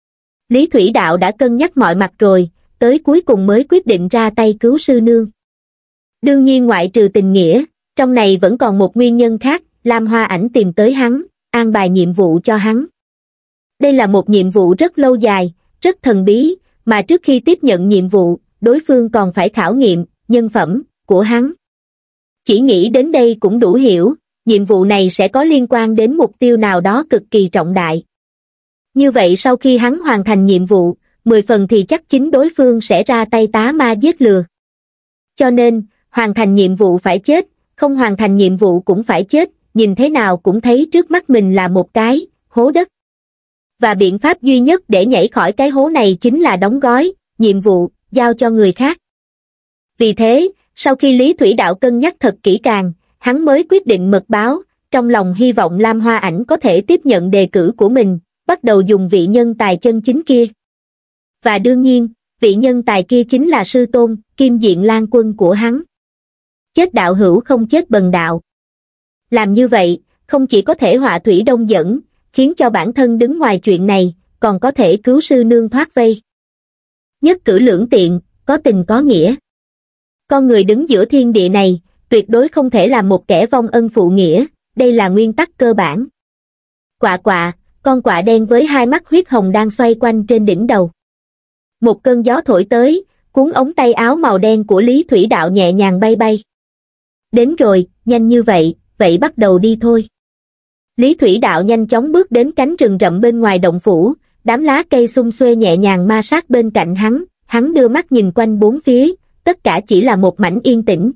Lý Thủy Đạo đã cân nhắc mọi mặt rồi, tới cuối cùng mới quyết định ra tay cứu sư nương. Đương nhiên ngoại trừ tình nghĩa, trong này vẫn còn một nguyên nhân khác, Lam Hoa Ảnh tìm tới hắn, an bài nhiệm vụ cho hắn. Đây là một nhiệm vụ rất lâu dài, rất thần bí, mà trước khi tiếp nhận nhiệm vụ, đối phương còn phải khảo nghiệm nhân phẩm của hắn. Chỉ nghĩ đến đây cũng đủ hiểu, nhiệm vụ này sẽ có liên quan đến mục tiêu nào đó cực kỳ trọng đại. Như vậy sau khi hắn hoàn thành nhiệm vụ, mười phần thì chắc chính đối phương sẽ ra tay tá ma giết lừa. Cho nên, hoàn thành nhiệm vụ phải chết, không hoàn thành nhiệm vụ cũng phải chết, nhìn thế nào cũng thấy trước mắt mình là một cái hố đất. Và biện pháp duy nhất để nhảy khỏi cái hố này chính là đóng gói nhiệm vụ, giao cho người khác. Vì thế, sau khi Lý Thủy Đạo cân nhắc thật kỹ càng, hắn mới quyết định mật báo, trong lòng hy vọng Lam Hoa Ảnh có thể tiếp nhận đề cử của mình, bắt đầu dùng vị nhân tài chân chính kia. Và đương nhiên, vị nhân tài kia chính là sư tôn, Kim Diện Lan Quân của hắn. Chết đạo hữu không chết bần đạo. Làm như vậy, không chỉ có thể họa thủy đông dẫn, khiến cho bản thân đứng ngoài chuyện này, còn có thể cứu sư nương thoát vây. Nhất cử lưỡng tiện, có tình có nghĩa. Con người đứng giữa thiên địa này, tuyệt đối không thể làm một kẻ vong ân phụ nghĩa, đây là nguyên tắc cơ bản. Quạ quạ, con quạ đen với hai mắt huyết hồng đang xoay quanh trên đỉnh đầu. Một cơn gió thổi tới, cuốn ống tay áo màu đen của Lý Thủy Đạo nhẹ nhàng bay bay. Đến rồi, nhanh như vậy, vậy bắt đầu đi thôi. Lý Thủy Đạo nhanh chóng bước đến cánh rừng rậm bên ngoài động phủ, đám lá cây xum xuê nhẹ nhàng ma sát bên cạnh hắn, hắn đưa mắt nhìn quanh bốn phía, tất cả chỉ là một mảnh yên tĩnh.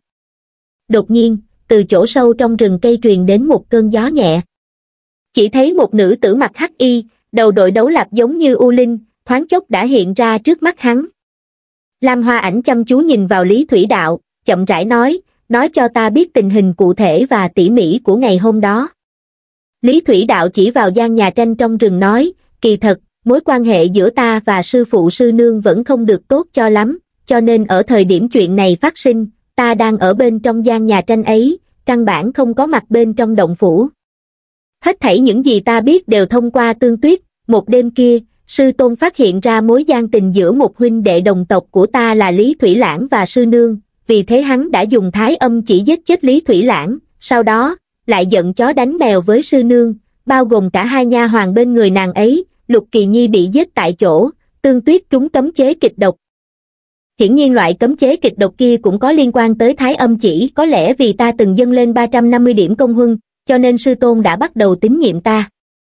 Đột nhiên, từ chỗ sâu trong rừng cây truyền đến một cơn gió nhẹ. Chỉ thấy một nữ tử mặc hắc y, đầu đội đấu lạp giống như U Linh, thoáng chốc đã hiện ra trước mắt hắn. Lam Hoa Ảnh chăm chú nhìn vào Lý Thủy Đạo, chậm rãi nói, nói cho ta biết tình hình cụ thể và tỉ mỉ của ngày hôm đó. Lý Thủy Đạo chỉ vào gian nhà tranh trong rừng nói, kỳ thật, mối quan hệ giữa ta và sư phụ sư nương vẫn không được tốt cho lắm, cho nên ở thời điểm chuyện này phát sinh, ta đang ở bên trong gian nhà tranh ấy, căn bản không có mặt bên trong động phủ. Hết thảy những gì ta biết đều thông qua Tương Tuyết, một đêm kia, sư tôn phát hiện ra mối gian tình giữa một huynh đệ đồng tộc của ta là Lý Thủy Lãng và sư nương, vì thế hắn đã dùng thái âm chỉ giết chết Lý Thủy Lãng, sau đó, lại giận chó đánh mèo với sư nương, bao gồm cả hai nha hoàn bên người nàng ấy, Lục Kỳ Nhi bị giết tại chỗ, Tương Tuyết trúng cấm chế kịch độc. Hiển nhiên loại cấm chế kịch độc kia cũng có liên quan tới thái âm chỉ, có lẽ vì ta từng dâng lên ba trăm năm mươi điểm công huân, cho nên sư tôn đã bắt đầu tín nhiệm ta.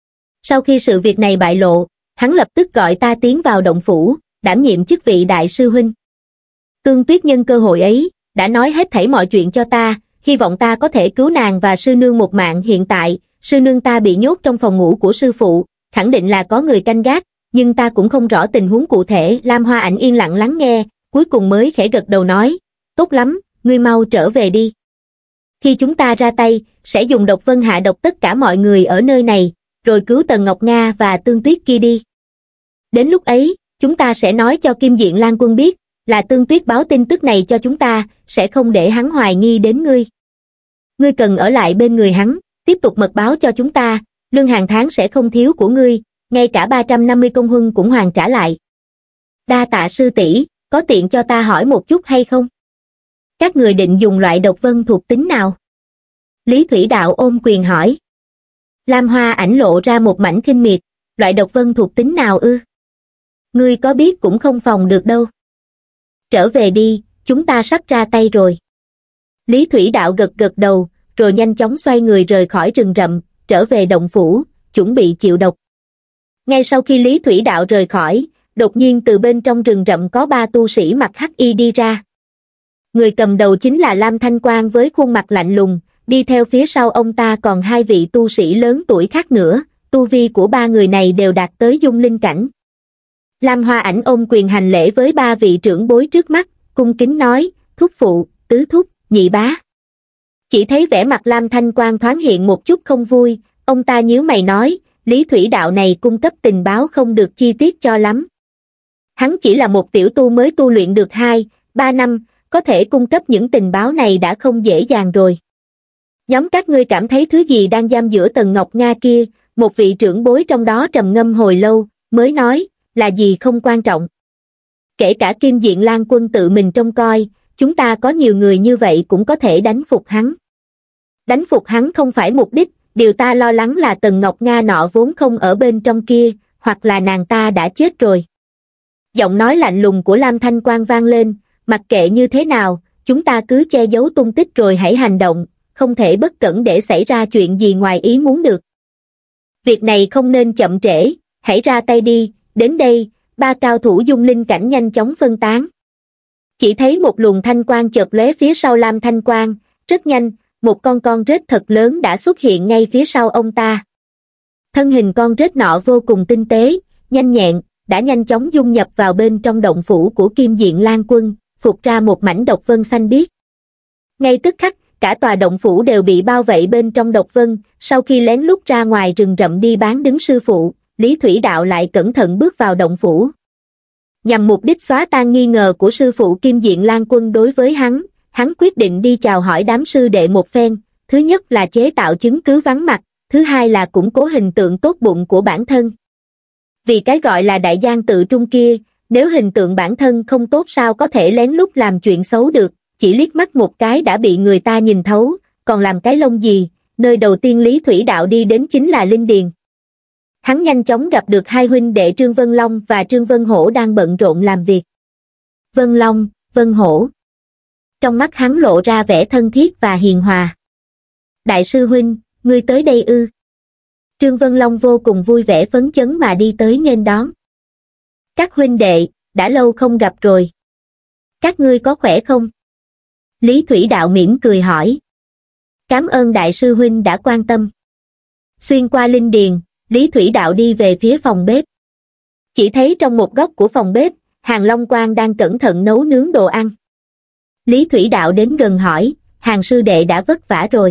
Sau khi sự việc này bại lộ, hắn lập tức gọi ta tiến vào động phủ, đảm nhiệm chức vị đại sư huynh. Tương Tuyết nhân cơ hội ấy, đã nói hết thảy mọi chuyện cho ta, hy vọng ta có thể cứu nàng và sư nương một mạng. Hiện tại, sư nương ta bị nhốt trong phòng ngủ của sư phụ, khẳng định là có người canh gác, nhưng ta cũng không rõ tình huống cụ thể. Lam Hoa Ảnh yên lặng lắng nghe, cuối cùng mới khẽ gật đầu nói, tốt lắm, ngươi mau trở về đi. Khi chúng ta ra tay, sẽ dùng độc vân hạ độc tất cả mọi người ở nơi này, rồi cứu Tần Ngọc Nga và Tương Tuyết kia đi. Đến lúc ấy, chúng ta sẽ nói cho Kim Diện Lan Quân biết, là Tương Tuyết báo tin tức này cho chúng ta, sẽ không để hắn hoài nghi đến ngươi. Ngươi cần ở lại bên người hắn, tiếp tục mật báo cho chúng ta, lương hàng tháng sẽ không thiếu của ngươi, ngay cả ba trăm năm mươi công huân cũng hoàn trả lại. Đa tạ sư tỷ, có tiện cho ta hỏi một chút hay không? Các người định dùng loại độc vân thuộc tính nào? Lý Thủy Đạo ôm quyền hỏi. Lam Hoa Ảnh lộ ra một mảnh khinh miệt, loại độc vân thuộc tính nào ư? Ngươi có biết cũng không phòng được đâu. Trở về đi, chúng ta sắp ra tay rồi. Lý Thủy Đạo gật gật đầu, rồi nhanh chóng xoay người rời khỏi rừng rậm, trở về động phủ, chuẩn bị chịu độc. Ngay sau khi Lý Thủy Đạo rời khỏi, đột nhiên từ bên trong rừng rậm có ba tu sĩ mặc hắc y đi ra. Người cầm đầu chính là Lam Thanh Quang với khuôn mặt lạnh lùng, đi theo phía sau ông ta còn hai vị tu sĩ lớn tuổi khác nữa, tu vi của ba người này đều đạt tới dung linh cảnh. Lam Hoa Ảnh ôm quyền hành lễ với ba vị trưởng bối trước mắt, cung kính nói, thúc phụ, tứ thúc, nhị bá. Chỉ thấy vẻ mặt Lam Thanh Quang thoáng hiện một chút không vui, ông ta nhíu mày nói, Lý Thủy Đạo này cung cấp tình báo không được chi tiết cho lắm. Hắn chỉ là một tiểu tu mới tu luyện được hai, ba năm, có thể cung cấp những tình báo này đã không dễ dàng rồi. Nhóm các ngươi cảm thấy thứ gì đang giam giữa Tần Ngọc Nga kia, một vị trưởng bối trong đó trầm ngâm hồi lâu, mới nói, là gì không quan trọng. Kể cả Kim Diện Lang Quân tự mình trông coi, chúng ta có nhiều người như vậy cũng có thể đánh phục hắn. Đánh phục hắn không phải mục đích, điều ta lo lắng là Tần Ngọc Nga nọ vốn không ở bên trong kia, hoặc là nàng ta đã chết rồi. Giọng nói lạnh lùng của Lam Thanh Quang vang lên, mặc kệ như thế nào, chúng ta cứ che giấu tung tích rồi hãy hành động, không thể bất cẩn để xảy ra chuyện gì ngoài ý muốn được. Việc này không nên chậm trễ, hãy ra tay đi, đến đây, ba cao thủ dung linh cảnh nhanh chóng phân tán. Chỉ thấy một luồng thanh quang chợt lóe phía sau Lam Thanh Quang, rất nhanh, một con con rết thật lớn đã xuất hiện ngay phía sau ông ta. Thân hình con rết nọ vô cùng tinh tế, nhanh nhẹn, đã nhanh chóng dung nhập vào bên trong động phủ của Kim Diện Lang Quân, phục ra một mảnh độc vân xanh biếc. Ngay tức khắc, cả tòa động phủ đều bị bao vây bên trong độc vân, sau khi lén lút ra ngoài rừng rậm đi bán đứng sư phụ, Lý Thủy Đạo lại cẩn thận bước vào động phủ. Nhằm mục đích xóa tan nghi ngờ của sư phụ Kim Diện Lang Quân đối với hắn, hắn quyết định đi chào hỏi đám sư đệ một phen, thứ nhất là chế tạo chứng cứ vắng mặt, thứ hai là củng cố hình tượng tốt bụng của bản thân. Vì cái gọi là đại gian tự trung kia, nếu hình tượng bản thân không tốt sao có thể lén lút làm chuyện xấu được, chỉ liếc mắt một cái đã bị người ta nhìn thấu, còn làm cái lông gì, nơi đầu tiên Lý Thủy Đạo đi đến chính là Linh Điền. Hắn nhanh chóng gặp được hai huynh đệ Trương Vân Long và Trương Vân Hổ đang bận rộn làm việc. Vân Long, Vân Hổ. Trong mắt hắn lộ ra vẻ thân thiết và hiền hòa. Đại sư huynh, ngươi tới đây ư? Trương Vân Long vô cùng vui vẻ phấn chấn mà đi tới nghênh đón. Các huynh đệ, đã lâu không gặp rồi. Các ngươi có khỏe không? Lý Thủy Đạo mỉm cười hỏi. Cảm ơn đại sư huynh đã quan tâm. Xuyên qua linh điền, Lý Thủy Đạo đi về phía phòng bếp. Chỉ thấy trong một góc của phòng bếp, Hàn Long Quang đang cẩn thận nấu nướng đồ ăn. Lý Thủy Đạo đến gần hỏi, Hàn sư đệ đã vất vả rồi.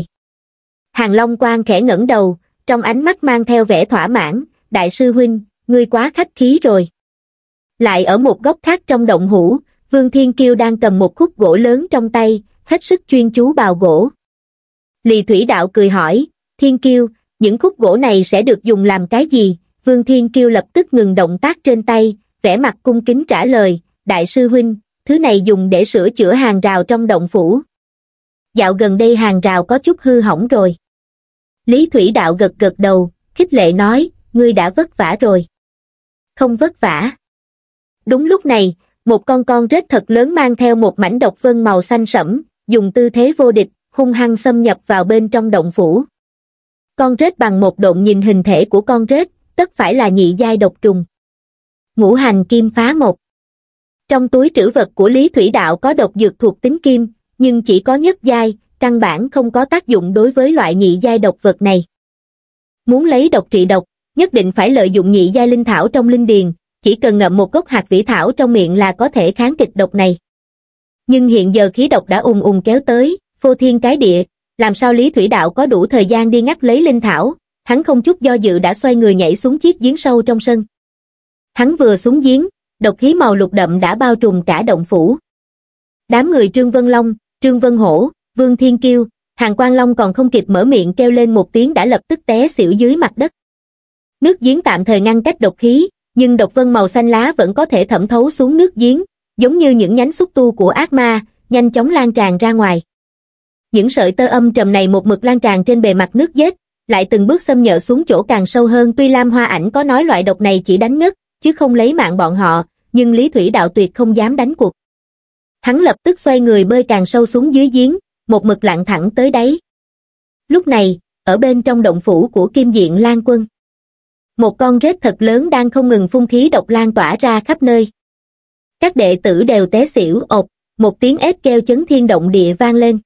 Hàn Long Quang khẽ ngẩng đầu, trong ánh mắt mang theo vẻ thỏa mãn, đại sư huynh, ngươi quá khách khí rồi. Lại ở một góc khác trong động hũ, Vương Thiên Kiêu đang cầm một khúc gỗ lớn trong tay, hết sức chuyên chú bào gỗ. Lý Thủy Đạo cười hỏi, Thiên Kiêu, những khúc gỗ này sẽ được dùng làm cái gì? Vương Thiên Kiêu lập tức ngừng động tác trên tay, vẻ mặt cung kính trả lời, đại sư huynh, thứ này dùng để sửa chữa hàng rào trong động phủ. Dạo gần đây hàng rào có chút hư hỏng rồi. Lý Thủy Đạo gật gật đầu, khích lệ nói, ngươi đã vất vả rồi. Không vất vả. Đúng lúc này, một con con rết thật lớn mang theo một mảnh độc vân màu xanh sẫm, dùng tư thế vô địch, hung hăng xâm nhập vào bên trong động phủ. Con rết bằng một độn nhìn hình thể của con rết, tất phải là nhị giai độc trùng. Ngũ hành kim phá một. Trong túi trữ vật của Lý Thủy Đạo có độc dược thuộc tính kim, nhưng chỉ có nhất giai, căn bản không có tác dụng đối với loại nhị giai độc vật này. Muốn lấy độc trị độc, nhất định phải lợi dụng nhị giai linh thảo trong linh điền, chỉ cần ngậm một gốc hạt vĩ thảo trong miệng là có thể kháng kịch độc này. Nhưng hiện giờ khí độc đã ùn ùn kéo tới, phô thiên cái địa, làm sao Lý Thủy Đạo có đủ thời gian đi ngắt lấy linh thảo, hắn không chút do dự đã xoay người nhảy xuống chiếc giếng sâu trong sân. Hắn vừa xuống giếng, độc khí màu lục đậm đã bao trùm cả động phủ. Đám người Trương Vân Long, Trương Vân Hổ, Vương Thiên Kiêu, Hàn Quang Long còn không kịp mở miệng kêu lên một tiếng đã lập tức té xỉu dưới mặt đất. Nước giếng tạm thời ngăn cách độc khí, nhưng độc vân màu xanh lá vẫn có thể thẩm thấu xuống nước giếng, giống như những nhánh xúc tu của ác ma, nhanh chóng lan tràn ra ngoài. Những sợi tơ âm trầm này một mực lan tràn trên bề mặt nước vết, lại từng bước xâm nhợ xuống chỗ càng sâu hơn. Tuy Lam Hoa Ảnh có nói loại độc này chỉ đánh ngất, chứ không lấy mạng bọn họ, nhưng Lý Thủy Đạo tuyệt không dám đánh cuộc. Hắn lập tức xoay người bơi càng sâu xuống dưới giếng, một mực lặn thẳng tới đáy. Lúc này, ở bên trong động phủ của Kim Diện Lang Quân, một con rết thật lớn đang không ngừng phun khí độc lan tỏa ra khắp nơi. Các đệ tử đều té xỉu. Ộp, một tiếng ếch kêu chấn thiên động địa vang lên,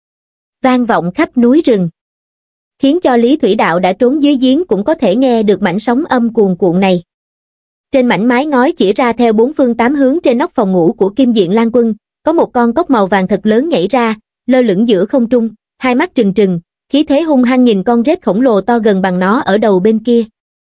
vang vọng khắp núi rừng, khiến cho Lý Thủy Đạo đã trốn dưới giếng cũng có thể nghe được mảnh sóng âm cuồn cuộn này. Trên mảnh mái ngói chỉ ra theo bốn phương tám hướng trên nóc phòng ngủ của Kim Diện Lang Quân, có một con cóc màu vàng thật lớn nhảy ra, lơ lửng giữa không trung, hai mắt trừng trừng, khí thế hung hăng nhìn con rết khổng lồ to gần bằng nó ở đầu bên kia.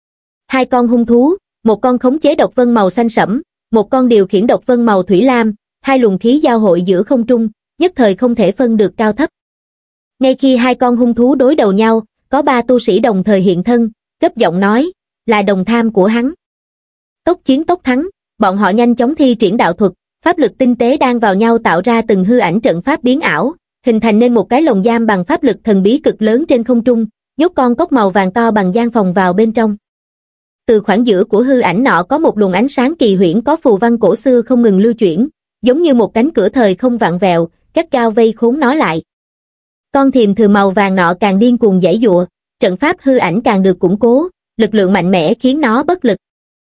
Hai con hung thú, một con khống chế độc vân màu xanh sẫm, một con điều khiển độc vân màu thủy lam, hai luồng khí giao hội giữa không trung, nhất thời không thể phân được cao thấp. Ngay khi hai con hung thú đối đầu nhau, có ba tu sĩ đồng thời hiện thân, gấp giọng nói, là đồng tham của hắn. tốc chiến tốc thắng, bọn họ nhanh chóng thi triển đạo thuật, pháp lực tinh tế đang vào nhau tạo ra từng hư ảnh trận pháp biến ảo, hình thành nên một cái lồng giam bằng pháp lực thần bí cực lớn trên không trung, nhốt con cốc màu vàng to bằng gian phòng vào bên trong. Từ khoảng giữa của hư ảnh nọ có một luồng ánh sáng kỳ huyễn có phù văn cổ xưa không ngừng lưu chuyển, giống như một cánh cửa thời không vặn vẹo, gắt gao vây khốn nó lại. Con thiềm thừ màu vàng nọ càng điên cuồng giãy giụa, trận pháp hư ảnh càng được củng cố, lực lượng mạnh mẽ khiến nó bất lực.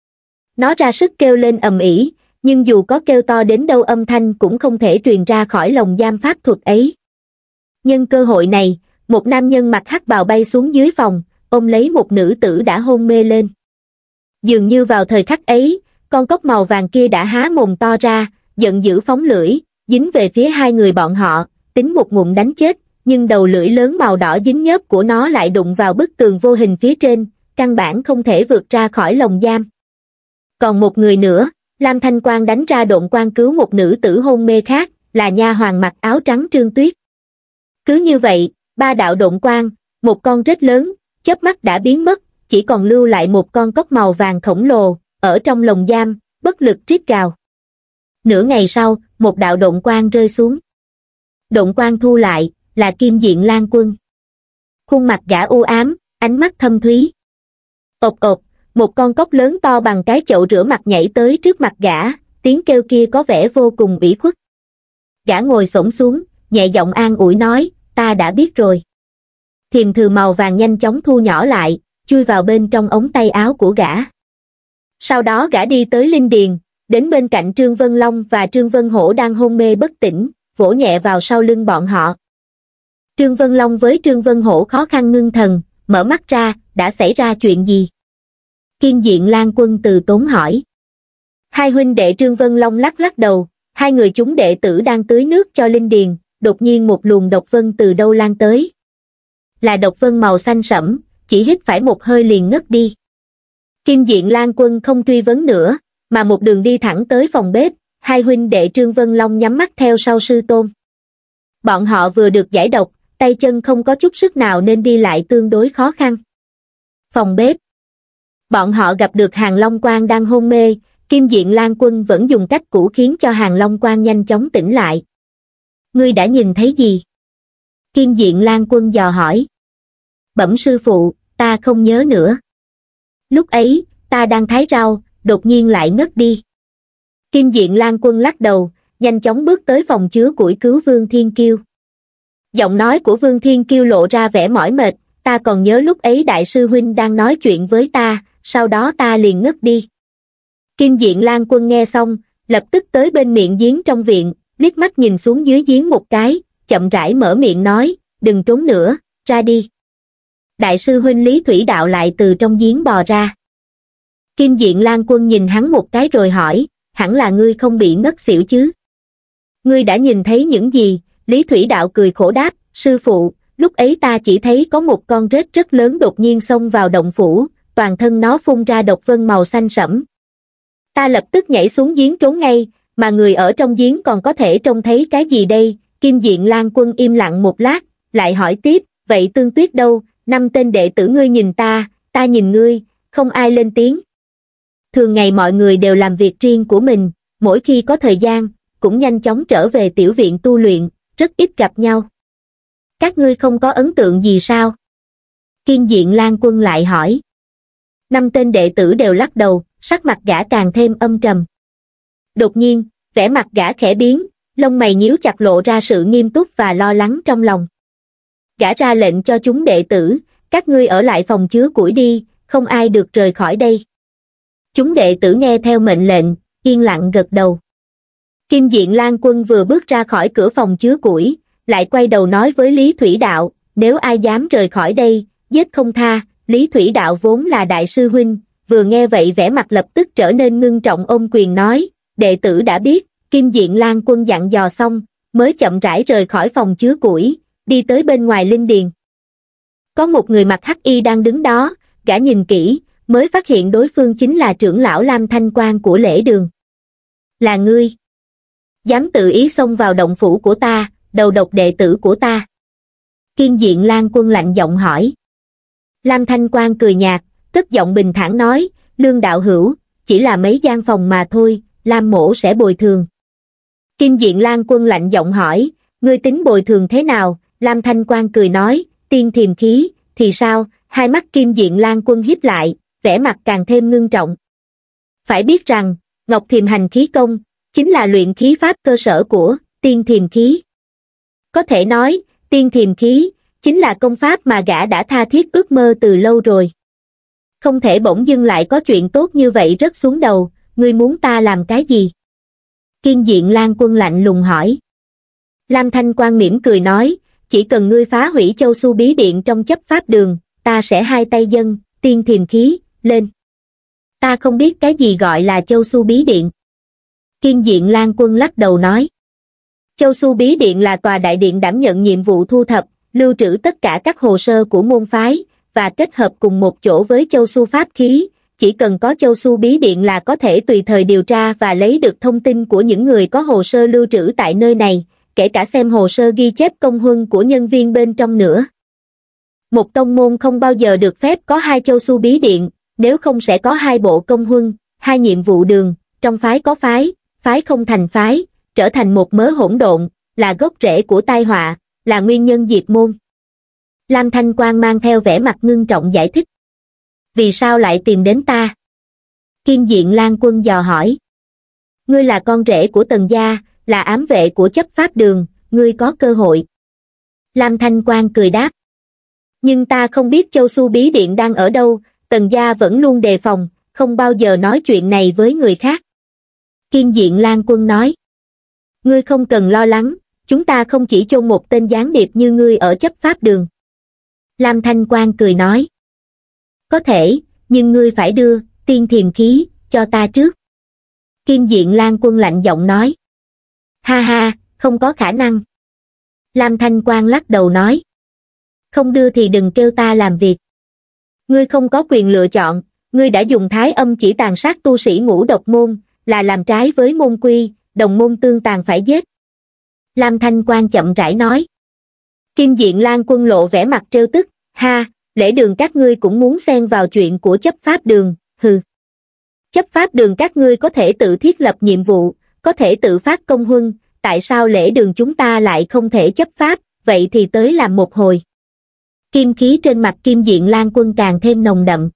Nó ra sức kêu lên ầm ĩ, nhưng dù có kêu to đến đâu âm thanh cũng không thể truyền ra khỏi lồng giam pháp thuật ấy. Nhân cơ hội này, một nam nhân mặc hắc bào bay xuống dưới phòng, ôm lấy một nữ tử đã hôn mê lên. Dường như vào thời khắc ấy, con cốc màu vàng kia đã há mồm to ra, giận dữ phóng lưỡi, dính về phía hai người bọn họ, tính một ngụm đánh chết, nhưng đầu lưỡi lớn màu đỏ dính nhớp của nó lại đụng vào bức tường vô hình phía trên, căn bản không thể vượt ra khỏi lồng giam. Còn một người nữa, Lam Thanh Quang đánh ra độn quang cứu một nữ tử hôn mê khác, là nha hoàn mặc áo trắng Trương Tuyết. Cứ như vậy, ba đạo độn quang, một con rết lớn, chớp mắt đã biến mất, chỉ còn lưu lại một con cốc màu vàng khổng lồ, ở trong lồng giam, bất lực rít gào. Nửa ngày sau, một đạo độn quang rơi xuống. Độn quang thu lại, là Kim Diện Lan Quân. Khuôn mặt gã u ám, ánh mắt thâm thúy. Ộp ộp, một con cốc lớn to bằng cái chậu rửa mặt nhảy tới trước mặt gã, tiếng kêu kia có vẻ vô cùng ủy khuất. Gã ngồi xổm xuống, nhẹ giọng an ủi nói, ta đã biết rồi. Thiềm thừ màu vàng nhanh chóng thu nhỏ lại, chui vào bên trong ống tay áo của gã. Sau đó gã đi tới linh điền, đến bên cạnh Trương Vân Long và Trương Vân Hổ đang hôn mê bất tỉnh, vỗ nhẹ vào sau lưng bọn họ. Trương Vân Long với Trương Vân Hổ khó khăn ngưng thần, mở mắt ra, đã xảy ra chuyện gì? Kim Diện Lan Quân từ tốn hỏi. Hai huynh đệ Trương Vân Long lắc lắc đầu, hai người chúng đệ tử đang tưới nước cho linh điền, đột nhiên một luồng độc vân từ đâu lan tới. Là độc vân màu xanh sẫm, chỉ hít phải một hơi liền ngất đi. Kim Diện Lan Quân không truy vấn nữa, mà một đường đi thẳng tới phòng bếp, hai huynh đệ Trương Vân Long nhắm mắt theo sau sư tôn. Bọn họ vừa được giải độc, tay chân không có chút sức nào nên đi lại tương đối khó khăn. Phòng bếp. Bọn họ gặp được Hàn Long Quang đang hôn mê, Kim Diện Lan Quân vẫn dùng cách cũ khiến cho Hàn Long Quang nhanh chóng tỉnh lại. Ngươi đã nhìn thấy gì? Kim Diện Lan Quân dò hỏi. Bẩm sư phụ, ta không nhớ nữa. Lúc ấy, ta đang thái rau, đột nhiên lại ngất đi. Kim Diện Lan Quân lắc đầu, nhanh chóng bước tới phòng chứa củi cứu Vương Thiên Kiêu. Giọng nói của Vương Thiên Kiêu lộ ra vẻ mỏi mệt, ta còn nhớ lúc ấy đại sư huynh đang nói chuyện với ta, sau đó ta liền ngất đi. Kim Diện Lan Quân nghe xong, lập tức tới bên miệng giếng trong viện, liếc mắt nhìn xuống dưới giếng một cái, chậm rãi mở miệng nói, đừng trốn nữa, ra đi. Đại sư huynh Lý Thủy Đạo lại từ trong giếng bò ra. Kim Diện Lan Quân nhìn hắn một cái rồi hỏi, hẳn là ngươi không bị ngất xỉu chứ? Ngươi đã nhìn thấy những gì? Lý Thủy Đạo cười khổ đáp, sư phụ, lúc ấy ta chỉ thấy có một con rết rất lớn đột nhiên xông vào động phủ, toàn thân nó phun ra độc vân màu xanh sẫm. Ta lập tức nhảy xuống giếng trốn ngay, mà người ở trong giếng còn có thể trông thấy cái gì đây? Kim Diện Lan Quân im lặng một lát, lại hỏi tiếp, vậy Tương Tuyết đâu? Năm tên đệ tử ngươi nhìn ta, ta nhìn ngươi, không ai lên tiếng. Thường ngày mọi người đều làm việc riêng của mình, mỗi khi có thời gian, cũng nhanh chóng trở về tiểu viện tu luyện, rất ít gặp nhau. Các ngươi không có ấn tượng gì sao? Kim Diện Lan Quân lại hỏi. Năm tên đệ tử đều lắc đầu, sắc mặt gã càng thêm âm trầm. Đột nhiên, vẻ mặt gã khẽ biến, lông mày nhíu chặt lộ ra sự nghiêm túc và lo lắng trong lòng. Gã ra lệnh cho chúng đệ tử, các ngươi ở lại phòng chứa củi đi, không ai được rời khỏi đây. Chúng đệ tử nghe theo mệnh lệnh, yên lặng gật đầu. Kim Diện Lan Quân vừa bước ra khỏi cửa phòng chứa củi, lại quay đầu nói với Lý Thủy Đạo, nếu ai dám rời khỏi đây, giết không tha. Lý Thủy Đạo vốn là đại sư huynh, vừa nghe vậy vẻ mặt lập tức trở nên ngưng trọng ôm quyền nói, đệ tử đã biết. Kim Diện Lan Quân dặn dò xong, mới chậm rãi rời khỏi phòng chứa củi, đi tới bên ngoài linh điền. Có một người mặc hắc y đang đứng đó, gã nhìn kỹ, mới phát hiện đối phương chính là trưởng lão Lam Thanh Quang của lễ đường. Là ngươi? Dám tự ý xông vào động phủ của ta, đầu độc đệ tử của ta? Kim Diện Lan Quân lạnh giọng hỏi. Lam Thanh Quang cười nhạt, cất giọng bình thản nói, Lương đạo hữu, chỉ là mấy gian phòng mà thôi, Lam mỗ sẽ bồi thường. Kim Diện Lan Quân lạnh giọng hỏi, ngươi tính bồi thường thế nào? Lam Thanh Quan cười nói, tiên thiềm khí, thì sao? Hai mắt Kim Diện Lan Quân híp lại, vẻ mặt càng thêm ngưng trọng. Phải biết rằng, Ngọc Thiềm Hành khí công, chính là luyện khí pháp cơ sở của tiên thiềm khí. Có thể nói, tiên thiềm khí, chính là công pháp mà gã đã tha thiết ước mơ từ lâu rồi. Không thể bỗng dưng lại có chuyện tốt như vậy rớt xuống đầu, ngươi muốn ta làm cái gì? Kim Diện Lan Quân lạnh lùng hỏi. Lam Thanh Quan mỉm cười nói, chỉ cần ngươi phá hủy Châu Su Bí Điện trong chấp pháp đường, ta sẽ hai tay dâng, tiên thiềm khí, lên. Ta không biết cái gì gọi là Châu Su Bí Điện. Kim Diện Lan Quân lắc đầu nói. Châu Su Bí Điện là tòa đại điện đảm nhận nhiệm vụ thu thập, lưu trữ tất cả các hồ sơ của môn phái, và kết hợp cùng một chỗ với Châu Su Pháp khí. Chỉ cần có Châu Su Bí Điện là có thể tùy thời điều tra và lấy được thông tin của những người có hồ sơ lưu trữ tại nơi này, kể cả xem hồ sơ ghi chép công huân của nhân viên bên trong nữa. Một tông môn không bao giờ được phép có hai Châu Su Bí Điện, nếu không sẽ có hai bộ công huân, hai nhiệm vụ đường, trong phái có phái, phái không thành phái, trở thành một mớ hỗn độn, là gốc rễ của tai họa, là nguyên nhân diệt môn. Lam Thanh Quan mang theo vẻ mặt ngưng trọng giải thích. Vì sao lại tìm đến ta? Kim Diện Lan Quân dò hỏi. Ngươi là con rể của Tần gia, là ám vệ của chấp pháp đường, ngươi có cơ hội. Lam Thanh Quan cười đáp. Nhưng ta không biết Châu Su Bí Điện đang ở đâu, Tần gia vẫn luôn đề phòng, không bao giờ nói chuyện này với người khác. Kim Diện Lan Quân nói. Ngươi không cần lo lắng, chúng ta không chỉ chôn một tên gián điệp như ngươi ở chấp pháp đường. Lam Thanh Quan cười nói. Có thể, nhưng ngươi phải đưa tiên thiềm khí cho ta trước. Kim Diện Lan Quân lạnh giọng nói. Ha ha, không có khả năng. Lam Thanh Quan lắc đầu nói. Không đưa thì đừng kêu ta làm việc. Ngươi không có quyền lựa chọn, ngươi đã dùng thái âm chỉ tàn sát tu sĩ ngũ độc môn, là làm trái với môn quy, đồng môn tương tàn phải giết. Lam Thanh Quan chậm rãi nói. Kim Diện Lan Quân lộ vẻ mặt trêu tức, ha, lễ đường các ngươi cũng muốn xen vào chuyện của chấp pháp đường, hừ. Chấp pháp đường các ngươi có thể tự thiết lập nhiệm vụ, có thể tự phát công huân, tại sao lễ đường chúng ta lại không thể chấp pháp, vậy thì tới làm một hồi. Kim khí trên mặt Kim Diện Lan Quân càng thêm nồng đậm.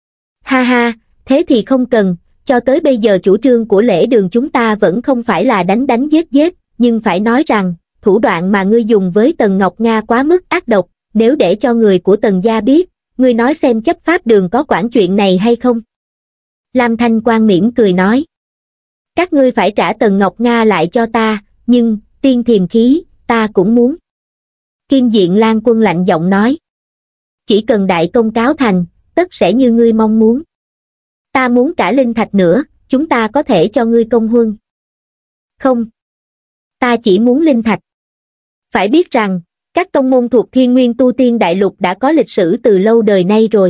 Ha ha, thế thì không cần, cho tới bây giờ chủ trương của lễ đường chúng ta vẫn không phải là đánh đánh giết giết, nhưng phải nói rằng, thủ đoạn mà ngươi dùng với Tần Ngọc Nga quá mức ác độc, nếu để cho người của Tần gia biết, ngươi nói xem chấp pháp đường có quản chuyện này hay không? Lam Thanh Quan mỉm cười nói. Các ngươi phải trả Tần Ngọc Nga lại cho ta, nhưng, tiên thiềm khí, ta cũng muốn. Kim Diện Lan Quân lạnh giọng nói. Chỉ cần đại công cáo thành, tất sẽ như ngươi mong muốn. Ta muốn cả linh thạch nữa, chúng ta có thể cho ngươi công huân. Không. Ta chỉ muốn linh thạch. Phải biết rằng, các tông môn thuộc Thiên Nguyên Tu Tiên Đại Lục đã có lịch sử từ lâu đời nay rồi.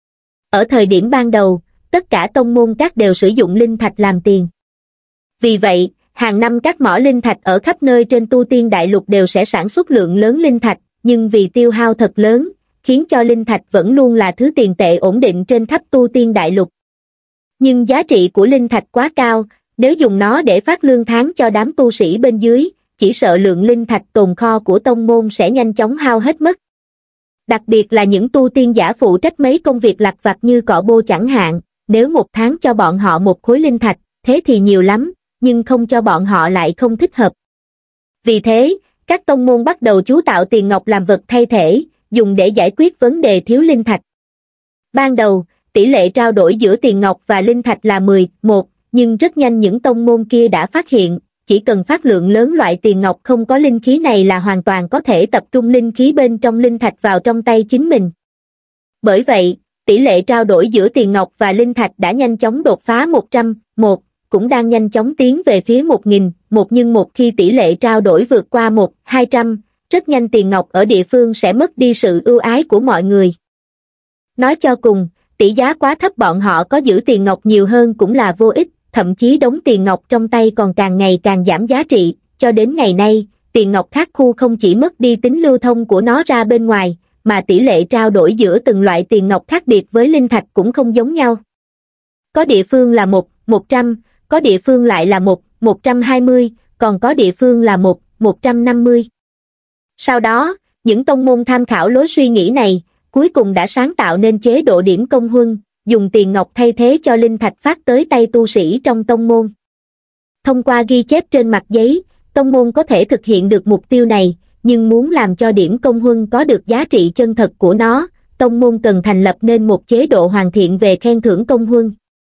Ở thời điểm ban đầu, tất cả tông môn các đều sử dụng linh thạch làm tiền. Vì vậy, hàng năm các mỏ linh thạch ở khắp nơi trên Tu Tiên Đại Lục đều sẽ sản xuất lượng lớn linh thạch, nhưng vì tiêu hao thật lớn, khiến cho linh thạch vẫn luôn là thứ tiền tệ ổn định trên khắp Tu Tiên Đại Lục. Nhưng giá trị của linh thạch quá cao, nếu dùng nó để phát lương tháng cho đám tu sĩ bên dưới, chỉ sợ lượng linh thạch tồn kho của tông môn sẽ nhanh chóng hao hết mất. Đặc biệt là những tu tiên giả phụ trách mấy công việc lặt vặt như cọ bô chẳng hạn, nếu một tháng cho bọn họ một khối linh thạch, thế thì nhiều lắm, nhưng không cho bọn họ lại không thích hợp. Vì thế, các tông môn bắt đầu chú tạo tiền ngọc làm vật thay thế, dùng để giải quyết vấn đề thiếu linh thạch. Ban đầu, tỷ lệ trao đổi giữa tiền ngọc và linh thạch là mười một, nhưng rất nhanh những tông môn kia đã phát hiện, chỉ cần phát lượng lớn loại tiền ngọc không có linh khí này là hoàn toàn có thể tập trung linh khí bên trong linh thạch vào trong tay chính mình. Bởi vậy, tỷ lệ trao đổi giữa tiền ngọc và linh thạch đã nhanh chóng đột phá một trăm, một, cũng đang nhanh chóng tiến về phía một nghìn, một nhưng một khi tỷ lệ trao đổi vượt qua một, hai trăm, rất nhanh tiền ngọc ở địa phương sẽ mất đi sự ưu ái của mọi người. Nói cho cùng, tỷ giá quá thấp bọn họ có giữ tiền ngọc nhiều hơn cũng là vô ích, thậm chí đống tiền ngọc trong tay còn càng ngày càng giảm giá trị, cho đến ngày nay, tiền ngọc khác khu không chỉ mất đi tính lưu thông của nó ra bên ngoài, mà tỷ lệ trao đổi giữa từng loại tiền ngọc khác biệt với linh thạch cũng không giống nhau. Có địa phương là một, một trăm, có địa phương lại là một, một trăm hai mươi, còn có địa phương là một, một trăm năm mươi. Sau đó, những tông môn tham khảo lối suy nghĩ này, cuối cùng đã sáng tạo nên chế độ điểm công huân, dùng tiền ngọc thay thế cho linh thạch phát tới tay tu sĩ trong tông môn. Thông qua ghi chép trên mặt giấy, tông môn có thể thực hiện được mục tiêu này, nhưng muốn làm cho điểm công huân có được giá trị chân thật của nó, tông môn cần thành lập nên một chế độ hoàn thiện về khen thưởng công huân.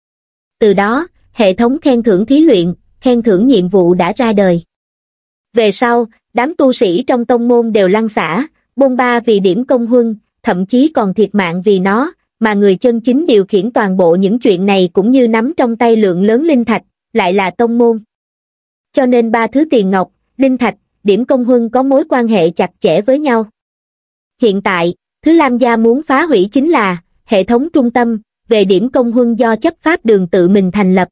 Từ đó, hệ thống khen thưởng thí luyện, khen thưởng nhiệm vụ đã ra đời. Về sau, đám tu sĩ trong tông môn đều lăn xả, bôn ba vì điểm công huân, thậm chí còn thiệt mạng vì nó, mà người chân chính điều khiển toàn bộ những chuyện này cũng như nắm trong tay lượng lớn linh thạch, lại là tông môn. Cho nên ba thứ tiền ngọc, linh thạch, điểm công huân có mối quan hệ chặt chẽ với nhau. Hiện tại, thứ Lam gia muốn phá hủy chính là hệ thống trung tâm về điểm công huân do chấp pháp đường tự mình thành lập.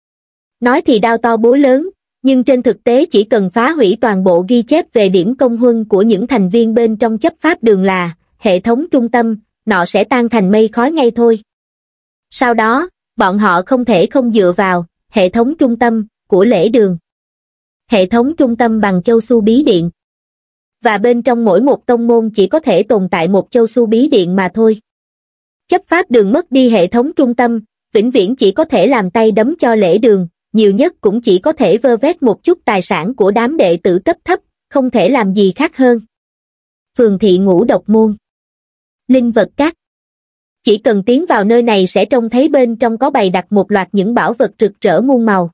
Nói thì đao to búa lớn, nhưng trên thực tế chỉ cần phá hủy toàn bộ ghi chép về điểm công huân của những thành viên bên trong chấp pháp đường là hệ thống trung tâm, nọ sẽ tan thành mây khói ngay thôi. Sau đó, bọn họ không thể không dựa vào hệ thống trung tâm của lễ đường. Hệ thống trung tâm bằng châu su bí điện. Và bên trong mỗi một tông môn chỉ có thể tồn tại một châu su bí điện mà thôi. Chấp pháp đường mất đi hệ thống trung tâm, vĩnh viễn chỉ có thể làm tay đấm cho lễ đường, nhiều nhất cũng chỉ có thể vơ vét một chút tài sản của đám đệ tử cấp thấp, không thể làm gì khác hơn. Phường thị Ngũ Độc Môn. Linh vật các. Chỉ cần tiến vào nơi này sẽ trông thấy bên trong có bày đặt một loạt những bảo vật rực rỡ muôn màu.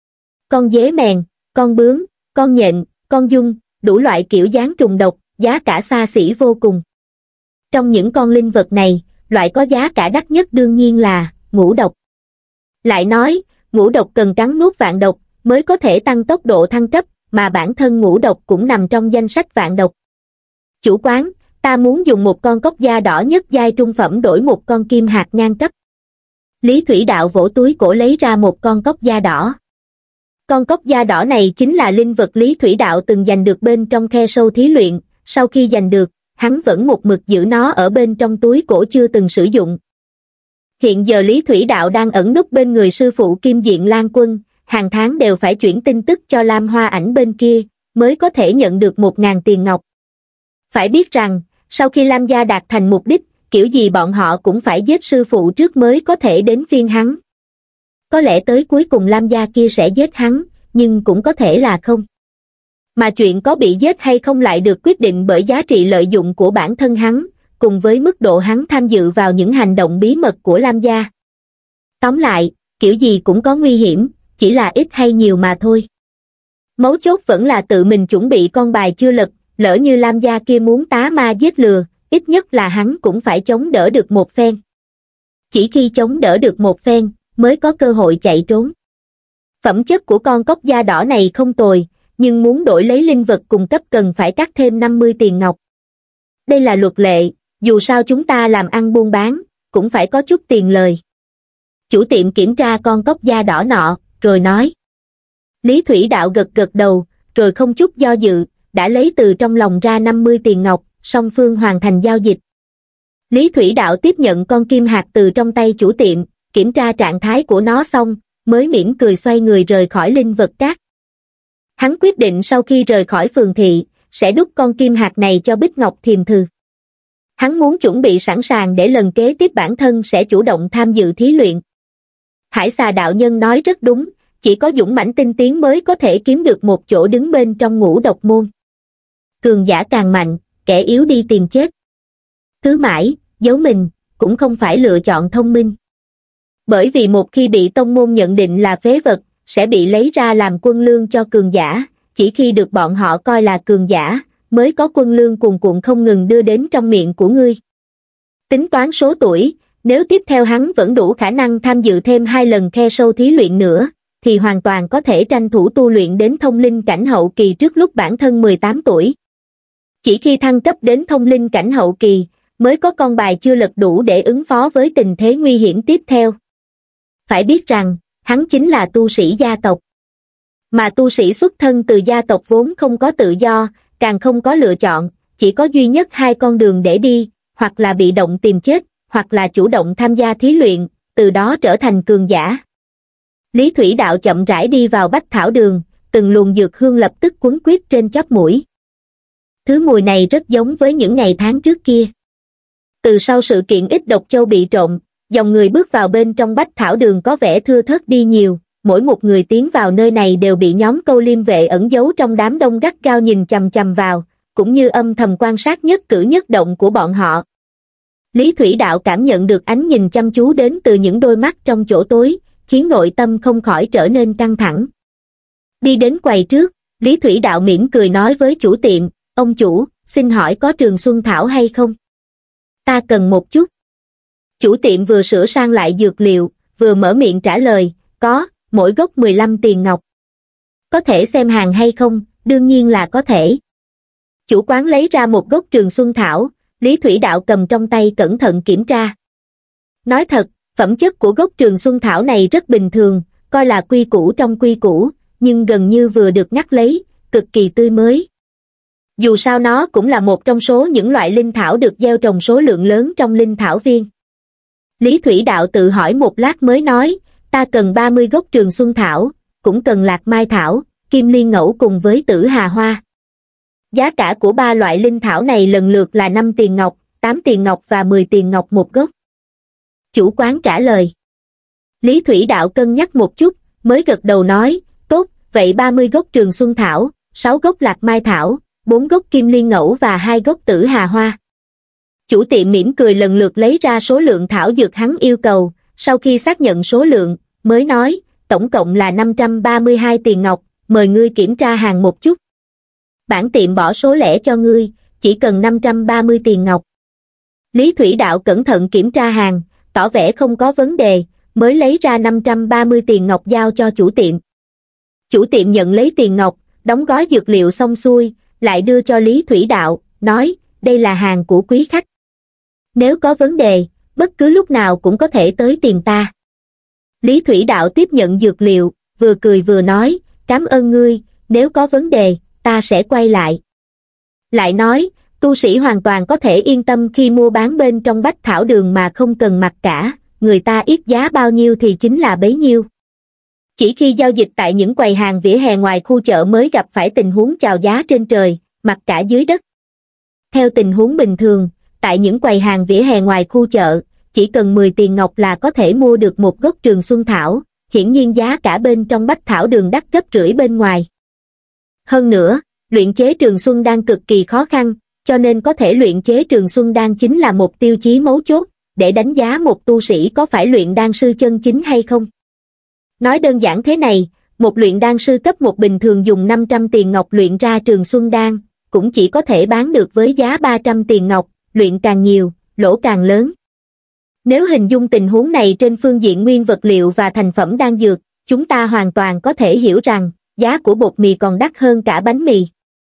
Con dế mèn, con bướm, con nhện, con giun, đủ loại kiểu dáng trùng độc, giá cả xa xỉ vô cùng. Trong những con linh vật này, loại có giá cả đắt nhất đương nhiên là ngũ độc. Lại nói, ngũ độc cần cắn nuốt vạn độc mới có thể tăng tốc độ thăng cấp, mà bản thân ngũ độc cũng nằm trong danh sách vạn độc. Chủ quán, ta muốn dùng một con cốc da đỏ nhất giai trung phẩm đổi một con kim hạt ngang cấp. Lý Thủy Đạo vỗ túi cổ lấy ra một con cốc da đỏ. Con cốc da đỏ này chính là linh vật Lý Thủy Đạo từng giành được bên trong khe sâu thí luyện, sau khi giành được, hắn vẫn một mực giữ nó ở bên trong túi cổ chưa từng sử dụng. Hiện giờ Lý Thủy Đạo đang ẩn núp bên người sư phụ Kim Diện Lan Quân, hàng tháng đều phải chuyển tin tức cho Lam Hoa Ảnh bên kia, mới có thể nhận được một ngàn tiền ngọc. Phải biết rằng, sau khi Lam gia đạt thành mục đích, kiểu gì bọn họ cũng phải giết sư phụ trước mới có thể đến phiên hắn. Có lẽ tới cuối cùng Lam gia kia sẽ giết hắn, nhưng cũng có thể là không. Mà chuyện có bị giết hay không lại được quyết định bởi giá trị lợi dụng của bản thân hắn, cùng với mức độ hắn tham dự vào những hành động bí mật của Lam gia. Tóm lại, kiểu gì cũng có nguy hiểm, chỉ là ít hay nhiều mà thôi. Mấu chốt vẫn là tự mình chuẩn bị con bài chưa lật, lỡ như Lam gia kia muốn tá ma giết lừa, ít nhất là hắn cũng phải chống đỡ được một phen. Chỉ khi chống đỡ được một phen, mới có cơ hội chạy trốn. Phẩm chất của con cốc da đỏ này không tồi, nhưng muốn đổi lấy linh vật cung cấp cần phải cắt thêm năm mươi tiền ngọc. Đây là luật lệ, dù sao chúng ta làm ăn buôn bán, cũng phải có chút tiền lời. Chủ tiệm kiểm tra con cốc da đỏ nọ, rồi nói. Lý Thủy Đạo gật gật đầu, rồi không chút do dự, đã lấy từ trong lòng ra năm mươi tiền ngọc, song phương hoàn thành giao dịch. Lý Thủy Đạo tiếp nhận con kim hạt từ trong tay chủ tiệm, kiểm tra trạng thái của nó xong, mới mỉm cười xoay người rời khỏi linh vật cát. Hắn quyết định sau khi rời khỏi phường thị, sẽ đút con kim hạt này cho Bích Ngọc Thiềm Thừ. Hắn muốn chuẩn bị sẵn sàng để lần kế tiếp bản thân sẽ chủ động tham dự thí luyện. Hải Xà đạo nhân nói rất đúng, chỉ có dũng mãnh tinh tiến mới có thể kiếm được một chỗ đứng bên trong Ngũ Độc Môn. Cường giả càng mạnh, kẻ yếu đi tìm chết. Cứ mãi, giấu mình, cũng không phải lựa chọn thông minh. Bởi vì một khi bị tông môn nhận định là phế vật, sẽ bị lấy ra làm quân lương cho cường giả, chỉ khi được bọn họ coi là cường giả, mới có quân lương cuồn cuộn không ngừng đưa đến trong miệng của ngươi. Tính toán số tuổi, nếu tiếp theo hắn vẫn đủ khả năng tham dự thêm hai lần khe sâu thí luyện nữa, thì hoàn toàn có thể tranh thủ tu luyện đến thông linh cảnh hậu kỳ trước lúc bản thân mười tám tuổi. Chỉ khi thăng cấp đến thông linh cảnh hậu kỳ, mới có con bài chưa lật đủ để ứng phó với tình thế nguy hiểm tiếp theo. Phải biết rằng, hắn chính là tu sĩ gia tộc. Mà tu sĩ xuất thân từ gia tộc vốn không có tự do, càng không có lựa chọn, chỉ có duy nhất hai con đường để đi, hoặc là bị động tìm chết, hoặc là chủ động tham gia thí luyện, từ đó trở thành cường giả. Lý Thủy Đạo chậm rãi đi vào bách thảo đường, từng luồng dược hương lập tức quấn quýt trên chóp mũi. Thứ mùi này rất giống với những ngày tháng trước kia. Từ sau sự kiện ít độc châu bị trộm, dòng người bước vào bên trong bách thảo đường có vẻ thưa thớt đi nhiều, mỗi một người tiến vào nơi này đều bị nhóm câu liêm vệ ẩn giấu trong đám đông gắt gao nhìn chằm chằm vào, cũng như âm thầm quan sát nhất cử nhất động của bọn họ. Lý Thủy Đạo cảm nhận được ánh nhìn chăm chú đến từ những đôi mắt trong chỗ tối, khiến nội tâm không khỏi trở nên căng thẳng. Đi đến quầy trước, Lý Thủy Đạo mỉm cười nói với chủ tiệm, ông chủ, xin hỏi có trường xuân thảo hay không? Ta cần một chút. Chủ tiệm vừa sửa sang lại dược liệu, vừa mở miệng trả lời, có, mỗi gốc mười lăm tiền ngọc. Có thể xem hàng hay không? Đương nhiên là có thể. Chủ quán lấy ra một gốc trường xuân thảo, Lý Thủy Đạo cầm trong tay cẩn thận kiểm tra. Nói thật, phẩm chất của gốc trường xuân thảo này rất bình thường, coi là quy củ trong quy củ, nhưng gần như vừa được ngắt lấy, cực kỳ tươi mới. Dù sao nó cũng là một trong số những loại linh thảo được gieo trồng số lượng lớn trong linh thảo viên. Lý Thủy Đạo tự hỏi một lát mới nói, ta cần ba mươi gốc trường xuân thảo, cũng cần lạc mai thảo, kim liên ngẫu cùng với tử hà hoa. Giá cả của ba loại linh thảo này lần lượt là năm tiền ngọc, tám tiền ngọc và mười tiền ngọc một gốc. Chủ quán trả lời. Lý Thủy Đạo cân nhắc một chút, mới gật đầu nói, tốt, vậy ba mươi gốc trường xuân thảo, sáu gốc lạc mai thảo, bốn gốc kim liên ngẫu và hai gốc tử hà hoa. Chủ tiệm mỉm cười lần lượt lấy ra số lượng thảo dược hắn yêu cầu, sau khi xác nhận số lượng, mới nói, tổng cộng là năm trăm ba mươi hai tiền ngọc, mời ngươi kiểm tra hàng một chút. Bản tiệm bỏ số lẻ cho ngươi, chỉ cần năm trăm ba mươi tiền ngọc. Lý Thủy Đạo cẩn thận kiểm tra hàng, tỏ vẻ không có vấn đề, mới lấy ra năm trăm ba mươi tiền ngọc giao cho chủ tiệm. Chủ tiệm nhận lấy tiền ngọc, đóng gói dược liệu xong xuôi, lại đưa cho Lý Thủy Đạo, nói, đây là hàng của quý khách. Nếu có vấn đề, bất cứ lúc nào cũng có thể tới tìm ta. Lý Thủy Đạo tiếp nhận dược liệu, vừa cười vừa nói, cảm ơn ngươi, nếu có vấn đề, ta sẽ quay lại. Lại nói, tu sĩ hoàn toàn có thể yên tâm khi mua bán bên trong bách thảo đường mà không cần mặc cả, người ta yết giá bao nhiêu thì chính là bấy nhiêu. Chỉ khi giao dịch tại những quầy hàng vỉa hè ngoài khu chợ mới gặp phải tình huống chào giá trên trời, mặc cả dưới đất. Theo tình huống bình thường, tại những quầy hàng vỉa hè ngoài khu chợ, chỉ cần mười tiền ngọc là có thể mua được một gốc trường xuân thảo, hiển nhiên giá cả bên trong bách thảo đường đắt gấp rưỡi bên ngoài. Hơn nữa, luyện chế trường xuân đan cực kỳ khó khăn, cho nên có thể luyện chế trường xuân đan chính là một tiêu chí mấu chốt, để đánh giá một tu sĩ có phải luyện đan sư chân chính hay không. Nói đơn giản thế này, một luyện đan sư cấp một bình thường dùng năm trăm tiền ngọc luyện ra trường xuân đan, cũng chỉ có thể bán được với giá ba trăm tiền ngọc, luyện càng nhiều, lỗ càng lớn. Nếu hình dung tình huống này trên phương diện nguyên vật liệu và thành phẩm đan dược, chúng ta hoàn toàn có thể hiểu rằng, giá của bột mì còn đắt hơn cả bánh mì.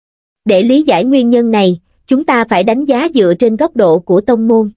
Để lý giải nguyên nhân này, chúng ta phải đánh giá dựa trên góc độ của tông môn.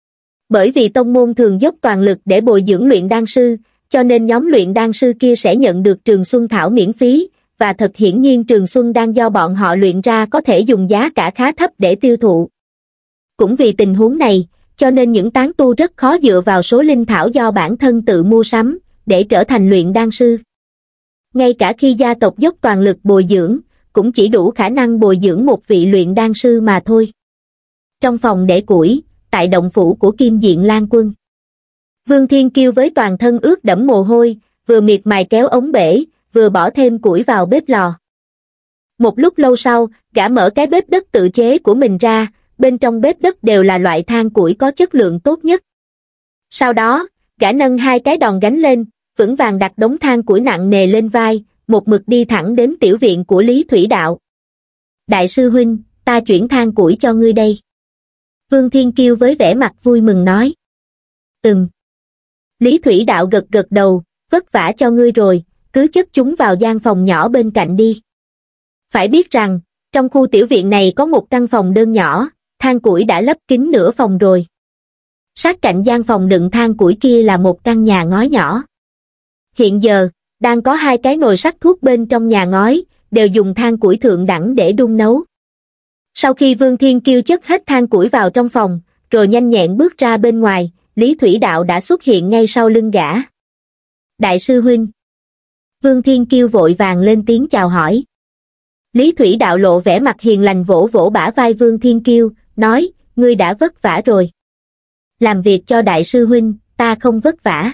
Bởi vì tông môn thường dốc toàn lực để bồi dưỡng luyện đan sư, cho nên nhóm luyện đan sư kia sẽ nhận được trường xuân thảo miễn phí, và thật hiển nhiên trường xuân đan do bọn họ luyện ra có thể dùng giá cả khá thấp để tiêu thụ. Cũng vì tình huống này, cho nên những tán tu rất khó dựa vào số linh thảo do bản thân tự mua sắm, để trở thành luyện đan sư. Ngay cả khi gia tộc dốc toàn lực bồi dưỡng, cũng chỉ đủ khả năng bồi dưỡng một vị luyện đan sư mà thôi. Trong phòng để củi, tại động phủ của Kim Diện Lan Quân, Vương Thiên Kiêu với toàn thân ướt đẫm mồ hôi, vừa miệt mài kéo ống bể, vừa bỏ thêm củi vào bếp lò. Một lúc lâu sau, gã mở cái bếp đất tự chế của mình ra, bên trong bếp đất đều là loại than củi có chất lượng tốt nhất. Sau đó, gã nâng hai cái đòn gánh lên, vững vàng đặt đống than củi nặng nề lên vai, một mực đi thẳng đến tiểu viện của Lý Thủy Đạo. Đại sư huynh, ta chuyển than củi cho ngươi đây. Vương Thiên Kiêu với vẻ mặt vui mừng nói. Ừm. Lý Thủy Đạo gật gật đầu, vất vả cho ngươi rồi, cứ chất chúng vào gian phòng nhỏ bên cạnh đi. Phải biết rằng, trong khu tiểu viện này có một căn phòng đơn nhỏ, than củi đã lấp kín nửa phòng rồi. Sát cạnh gian phòng đựng than củi kia là một căn nhà ngói nhỏ. Hiện giờ, đang có hai cái nồi sắt thuốc bên trong nhà ngói, đều dùng than củi thượng đẳng để đun nấu. Sau khi Vương Thiên Kiêu chất hết than củi vào trong phòng, rồi nhanh nhẹn bước ra bên ngoài, Lý Thủy Đạo đã xuất hiện ngay sau lưng gã. Đại sư huynh. Vương Thiên Kiêu vội vàng lên tiếng chào hỏi. Lý Thủy Đạo lộ vẻ mặt hiền lành vỗ vỗ bả vai Vương Thiên Kiêu, nói, ngươi đã vất vả rồi. Làm việc cho đại sư huynh, ta không vất vả.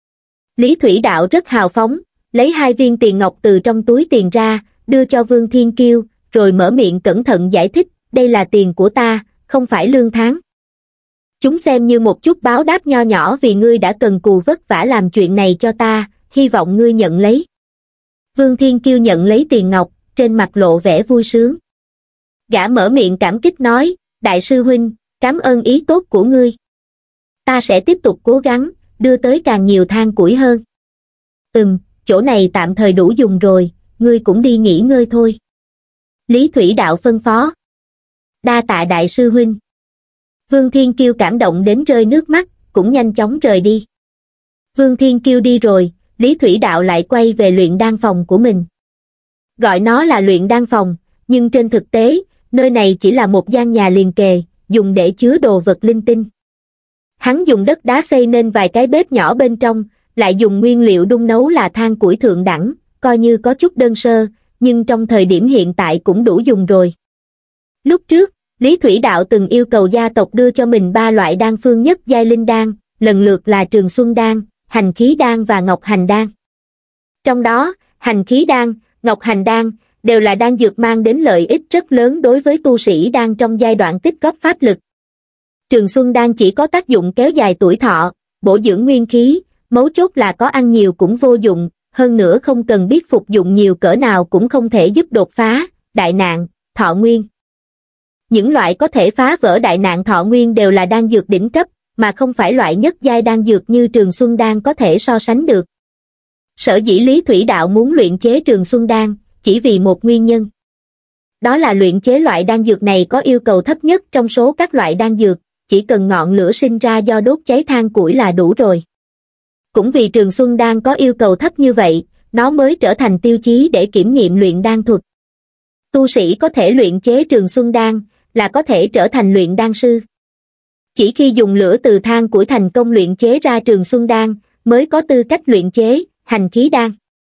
Lý Thủy Đạo rất hào phóng, lấy hai viên tiền ngọc từ trong túi tiền ra, đưa cho Vương Thiên Kiêu, rồi mở miệng cẩn thận giải thích, đây là tiền của ta, không phải lương tháng. Chúng xem như một chút báo đáp nho nhỏ vì ngươi đã cần cù vất vả làm chuyện này cho ta, hy vọng ngươi nhận lấy. Vương Thiên Kiêu nhận lấy tiền ngọc, trên mặt lộ vẻ vui sướng. Gã mở miệng cảm kích nói, đại sư huynh, cảm ơn ý tốt của ngươi. Ta sẽ tiếp tục cố gắng, đưa tới càng nhiều than củi hơn. Ừm, chỗ này tạm thời đủ dùng rồi, ngươi cũng đi nghỉ ngơi thôi. Lý Thủy Đạo phân phó. Đa tạ đại sư huynh. Vương Thiên Kiêu cảm động đến rơi nước mắt, cũng nhanh chóng rời đi. Vương Thiên Kiêu đi rồi, Lý Thủy Đạo lại quay về luyện đan phòng của mình. Gọi nó là luyện đan phòng, nhưng trên thực tế, nơi này chỉ là một gian nhà liền kề, dùng để chứa đồ vật linh tinh. Hắn dùng đất đá xây nên vài cái bếp nhỏ bên trong, lại dùng nguyên liệu đun nấu là than củi thượng đẳng, coi như có chút đơn sơ, nhưng trong thời điểm hiện tại cũng đủ dùng rồi. Lúc trước, Lý Thủy Đạo từng yêu cầu gia tộc đưa cho mình ba loại đan phương nhất giai linh đan, lần lượt là Trường Xuân đan, Hành Khí đan và Ngọc Hành đan. Trong đó, Hành Khí đan, Ngọc Hành đan đều là đan dược mang đến lợi ích rất lớn đối với tu sĩ đang trong giai đoạn tích góp pháp lực. Trường Xuân đan chỉ có tác dụng kéo dài tuổi thọ, bổ dưỡng nguyên khí, mấu chốt là có ăn nhiều cũng vô dụng, hơn nữa không cần biết phục dụng nhiều cỡ nào cũng không thể giúp đột phá, đại nạn, thọ nguyên. Những loại có thể phá vỡ đại nạn thọ nguyên đều là đan dược đỉnh cấp, mà không phải loại nhất giai đan dược như Trường Xuân đan có thể so sánh được. Sở dĩ Lý Thủy Đạo muốn luyện chế Trường Xuân đan, chỉ vì một nguyên nhân. Đó là luyện chế loại đan dược này có yêu cầu thấp nhất trong số các loại đan dược, chỉ cần ngọn lửa sinh ra do đốt cháy than củi là đủ rồi. Cũng vì Trường Xuân đan có yêu cầu thấp như vậy, nó mới trở thành tiêu chí để kiểm nghiệm luyện đan thuật. Tu sĩ có thể luyện chế Trường Xuân đan, là có thể trở thành luyện đan sư. Chỉ khi dùng lửa từ than củi thành công luyện chế ra Trường Xuân đan, mới có tư cách luyện chế Hành Khí đan.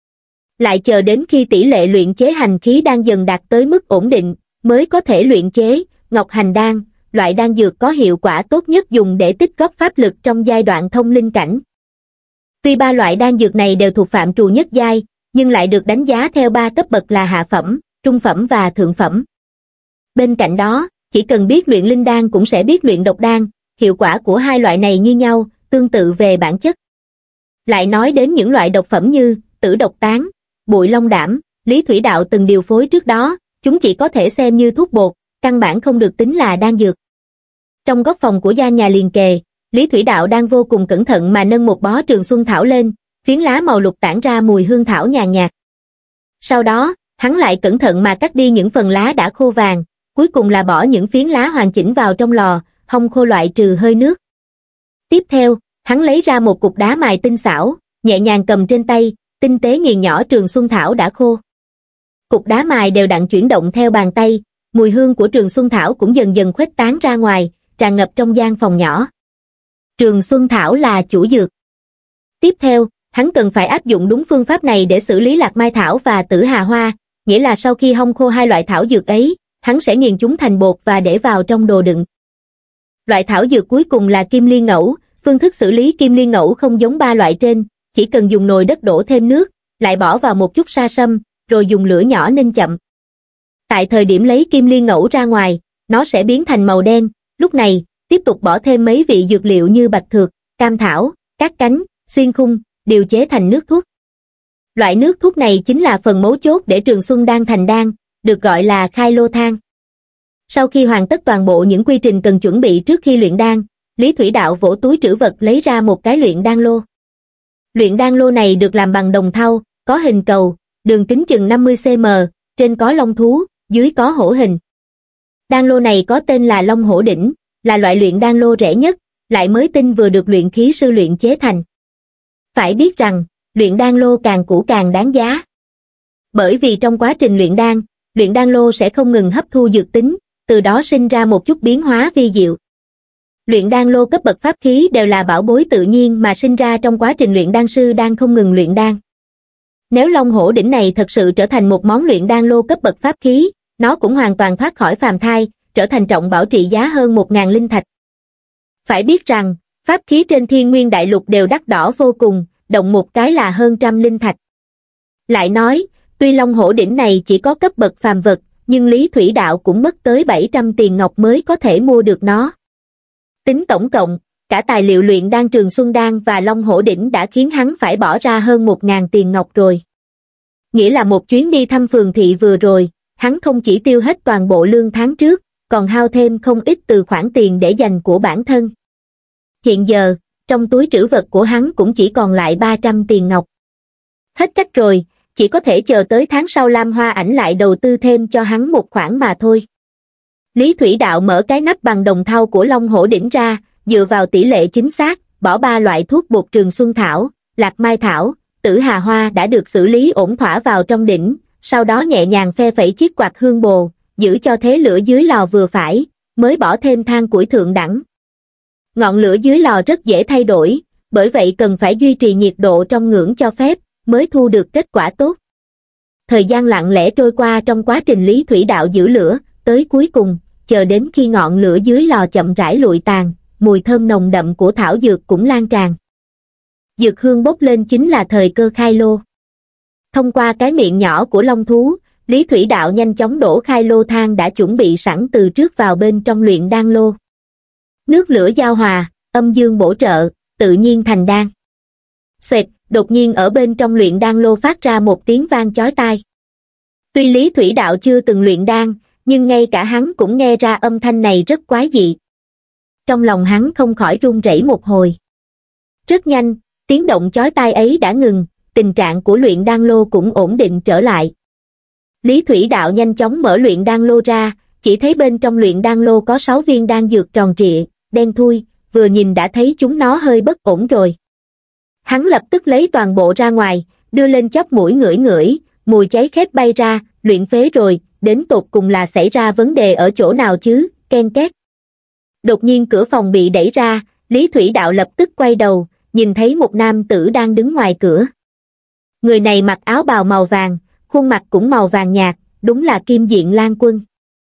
Lại chờ đến khi tỷ lệ luyện chế Hành Khí đan dần đạt tới mức ổn định, mới có thể luyện chế Ngọc Hành đan, loại đan dược có hiệu quả tốt nhất dùng để tích góp pháp lực trong giai đoạn thông linh cảnh. Tuy ba loại đan dược này đều thuộc phạm trù nhất giai, nhưng lại được đánh giá theo ba cấp bậc là hạ phẩm, trung phẩm và thượng phẩm. Bên cạnh đó, chỉ cần biết luyện linh đan cũng sẽ biết luyện độc đan, hiệu quả của hai loại này như nhau, tương tự về bản chất. Lại nói đến những loại độc phẩm như tử độc tán, bụi long đảm, Lý Thủy Đạo từng điều phối trước đó, chúng chỉ có thể xem như thuốc bột, căn bản không được tính là đan dược. Trong góc phòng của gian nhà liền kề, Lý Thủy Đạo đang vô cùng cẩn thận mà nâng một bó Trường Xuân thảo lên, phiến lá màu lục tản ra mùi hương thảo nhàn nhạt. Sau đó, hắn lại cẩn thận mà cắt đi những phần lá đã khô vàng, cuối cùng là bỏ những phiến lá hoàn chỉnh vào trong lò, hong khô loại trừ hơi nước. Tiếp theo, hắn lấy ra một cục đá mài tinh xảo, nhẹ nhàng cầm trên tay, tinh tế nghiền nhỏ Trường Xuân thảo đã khô. Cục đá mài đều đặn chuyển động theo bàn tay, mùi hương của Trường Xuân thảo cũng dần dần khuếch tán ra ngoài, tràn ngập trong gian phòng nhỏ. Trường Xuân thảo là chủ dược. Tiếp theo, hắn cần phải áp dụng đúng phương pháp này để xử lý lạc mai thảo và tử hà hoa, nghĩa là sau khi hong khô hai loại thảo dược ấy, hắn sẽ nghiền chúng thành bột và để vào trong đồ đựng. Loại thảo dược cuối cùng là kim liên ngẫu, phương thức xử lý kim liên ngẫu không giống ba loại trên, chỉ cần dùng nồi đất đổ thêm nước, lại bỏ vào một chút sa sâm, rồi dùng lửa nhỏ ninh chậm. Tại thời điểm lấy kim liên ngẫu ra ngoài, nó sẽ biến thành màu đen, lúc này, tiếp tục bỏ thêm mấy vị dược liệu như bạch thược, cam thảo, cát cánh, xuyên khung, điều chế thành nước thuốc. Loại nước thuốc này chính là phần mấu chốt để Trường Xuân đan thành đan, được gọi là khai lô thang. Sau khi hoàn tất toàn bộ những quy trình cần chuẩn bị trước khi luyện đan, Lý Thủy Đạo vỗ túi trữ vật lấy ra một cái luyện đan lô. Luyện đan lô này được làm bằng đồng thau, có hình cầu, đường kính chừng năm mươi xăng ti mét, trên có long thú, dưới có hổ hình. Đan lô này có tên là Long Hổ Đỉnh, là loại luyện đan lô rẻ nhất, lại mới tinh vừa được luyện khí sư luyện chế thành. Phải biết rằng, luyện đan lô càng cũ càng đáng giá. Bởi vì trong quá trình luyện đan, luyện đan lô sẽ không ngừng hấp thu dược tính, từ đó sinh ra một chút biến hóa vi diệu. Luyện đan lô cấp bậc pháp khí đều là bảo bối tự nhiên mà sinh ra trong quá trình luyện đan sư đang không ngừng luyện đan. Nếu Long Hổ đỉnh này thật sự trở thành một món luyện đan lô cấp bậc pháp khí, nó cũng hoàn toàn thoát khỏi phàm thai, trở thành trọng bảo trị giá hơn một ngàn linh thạch. Phải biết rằng, pháp khí trên Thiên Nguyên Đại Lục đều đắt đỏ vô cùng, động một cái là hơn trăm linh thạch. Lại nói, tuy Long Hổ đỉnh này chỉ có cấp bậc phàm vật, nhưng Lý Thủy Đạo cũng mất tới bảy trăm tiền ngọc mới có thể mua được nó. Tính tổng cộng, cả tài liệu luyện đan Trường Xuân Đan và Long Hổ đỉnh đã khiến hắn phải bỏ ra hơn một ngàn tiền ngọc rồi. Nghĩa là một chuyến đi thăm phường thị vừa rồi, hắn không chỉ tiêu hết toàn bộ lương tháng trước, còn hao thêm không ít từ khoản tiền để dành của bản thân. Hiện giờ, trong túi trữ vật của hắn cũng chỉ còn lại ba trăm tiền ngọc. Hết cách rồi, chỉ có thể chờ tới tháng sau Lam Hoa Ảnh lại đầu tư thêm cho hắn một khoản mà thôi. Lý Thủy Đạo mở cái nắp bằng đồng thau của Long Hổ đỉnh ra, dựa vào tỷ lệ chính xác, bỏ ba loại thuốc bột Trường Xuân Thảo, Lạc Mai Thảo, Tử Hà Hoa đã được xử lý ổn thỏa vào trong đỉnh, sau đó nhẹ nhàng phe phẩy chiếc quạt hương bồ, giữ cho thế lửa dưới lò vừa phải, mới bỏ thêm than củi thượng đẳng. Ngọn lửa dưới lò rất dễ thay đổi, bởi vậy cần phải duy trì nhiệt độ trong ngưỡng cho phép, mới thu được kết quả tốt. Thời gian lặng lẽ trôi qua trong quá trình Lý Thủy Đạo giữ lửa, tới cuối cùng, chờ đến khi ngọn lửa dưới lò chậm rãi lụi tàn, mùi thơm nồng đậm của thảo dược cũng lan tràn. Dược hương bốc lên chính là thời cơ khai lô. Thông qua cái miệng nhỏ của long thú, Lý Thủy Đạo nhanh chóng đổ khai lô than đã chuẩn bị sẵn từ trước vào bên trong luyện đan lô. Nước lửa giao hòa, âm dương bổ trợ, tự nhiên thành đan. Xoẹt, đột nhiên ở bên trong luyện đan lô phát ra một tiếng vang chói tai. Tuy Lý Thủy Đạo chưa từng luyện đan, nhưng ngay cả hắn cũng nghe ra âm thanh này rất quái dị. Trong lòng hắn không khỏi run rẩy một hồi. Rất nhanh, tiếng động chói tai ấy đã ngừng, tình trạng của luyện đan lô cũng ổn định trở lại. Lý Thủy Đạo nhanh chóng mở luyện đan lô ra, chỉ thấy bên trong luyện đan lô có sáu viên đan dược tròn trịa, đen thui, vừa nhìn đã thấy chúng nó hơi bất ổn rồi. Hắn lập tức lấy toàn bộ ra ngoài, đưa lên chóp mũi ngửi ngửi, mùi cháy khét bay ra, luyện phế rồi, đến tột cùng là xảy ra vấn đề ở chỗ nào chứ, ken két. Đột nhiên cửa phòng bị đẩy ra, Lý Thủy Đạo lập tức quay đầu, nhìn thấy một nam tử đang đứng ngoài cửa. Người này mặc áo bào màu vàng, khuôn mặt cũng màu vàng nhạt, đúng là Kim Diện Lan Quân.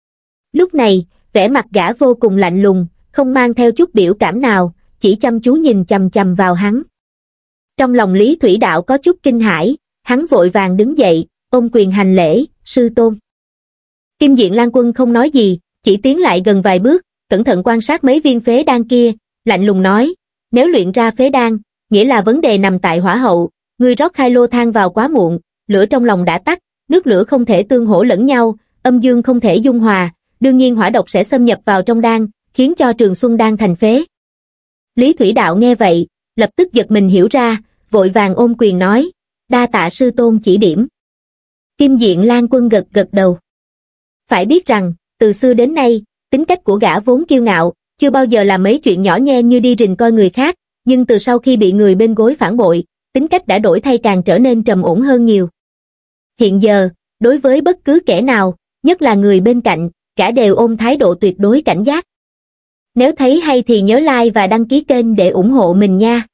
Lúc này, vẻ mặt gã vô cùng lạnh lùng, không mang theo chút biểu cảm nào, chỉ chăm chú nhìn chằm chằm vào hắn. Trong lòng Lý Thủy Đạo có chút kinh hãi, hắn vội vàng đứng dậy, ôm quyền hành lễ, sư tôn. Kim Diện Lan Quân không nói gì, chỉ tiến lại gần vài bước, cẩn thận quan sát mấy viên phế đan kia, lạnh lùng nói, nếu luyện ra phế đan, nghĩa là vấn đề nằm tại hỏa hậu, ngươi rót khai lô than vào quá muộn, lửa trong lòng đã tắt, nước lửa không thể tương hỗ lẫn nhau, âm dương không thể dung hòa, đương nhiên hỏa độc sẽ xâm nhập vào trong đan, khiến cho Trường Xuân Đan thành phế. Lý Thủy Đạo nghe vậy, lập tức giật mình hiểu ra, vội vàng ôm quyền nói, đa tạ sư tôn chỉ điểm. Kim Diện Lan Quân gật gật đầu. Phải biết rằng, từ xưa đến nay, tính cách của gã vốn kiêu ngạo, chưa bao giờ làm mấy chuyện nhỏ nhen như đi rình coi người khác, nhưng từ sau khi bị người bên gối phản bội, tính cách đã đổi thay càng trở nên trầm ổn hơn nhiều. Hiện giờ, đối với bất cứ kẻ nào, nhất là người bên cạnh, gã đều ôm thái độ tuyệt đối cảnh giác. Nếu thấy hay thì nhớ like và đăng ký kênh để ủng hộ mình nha.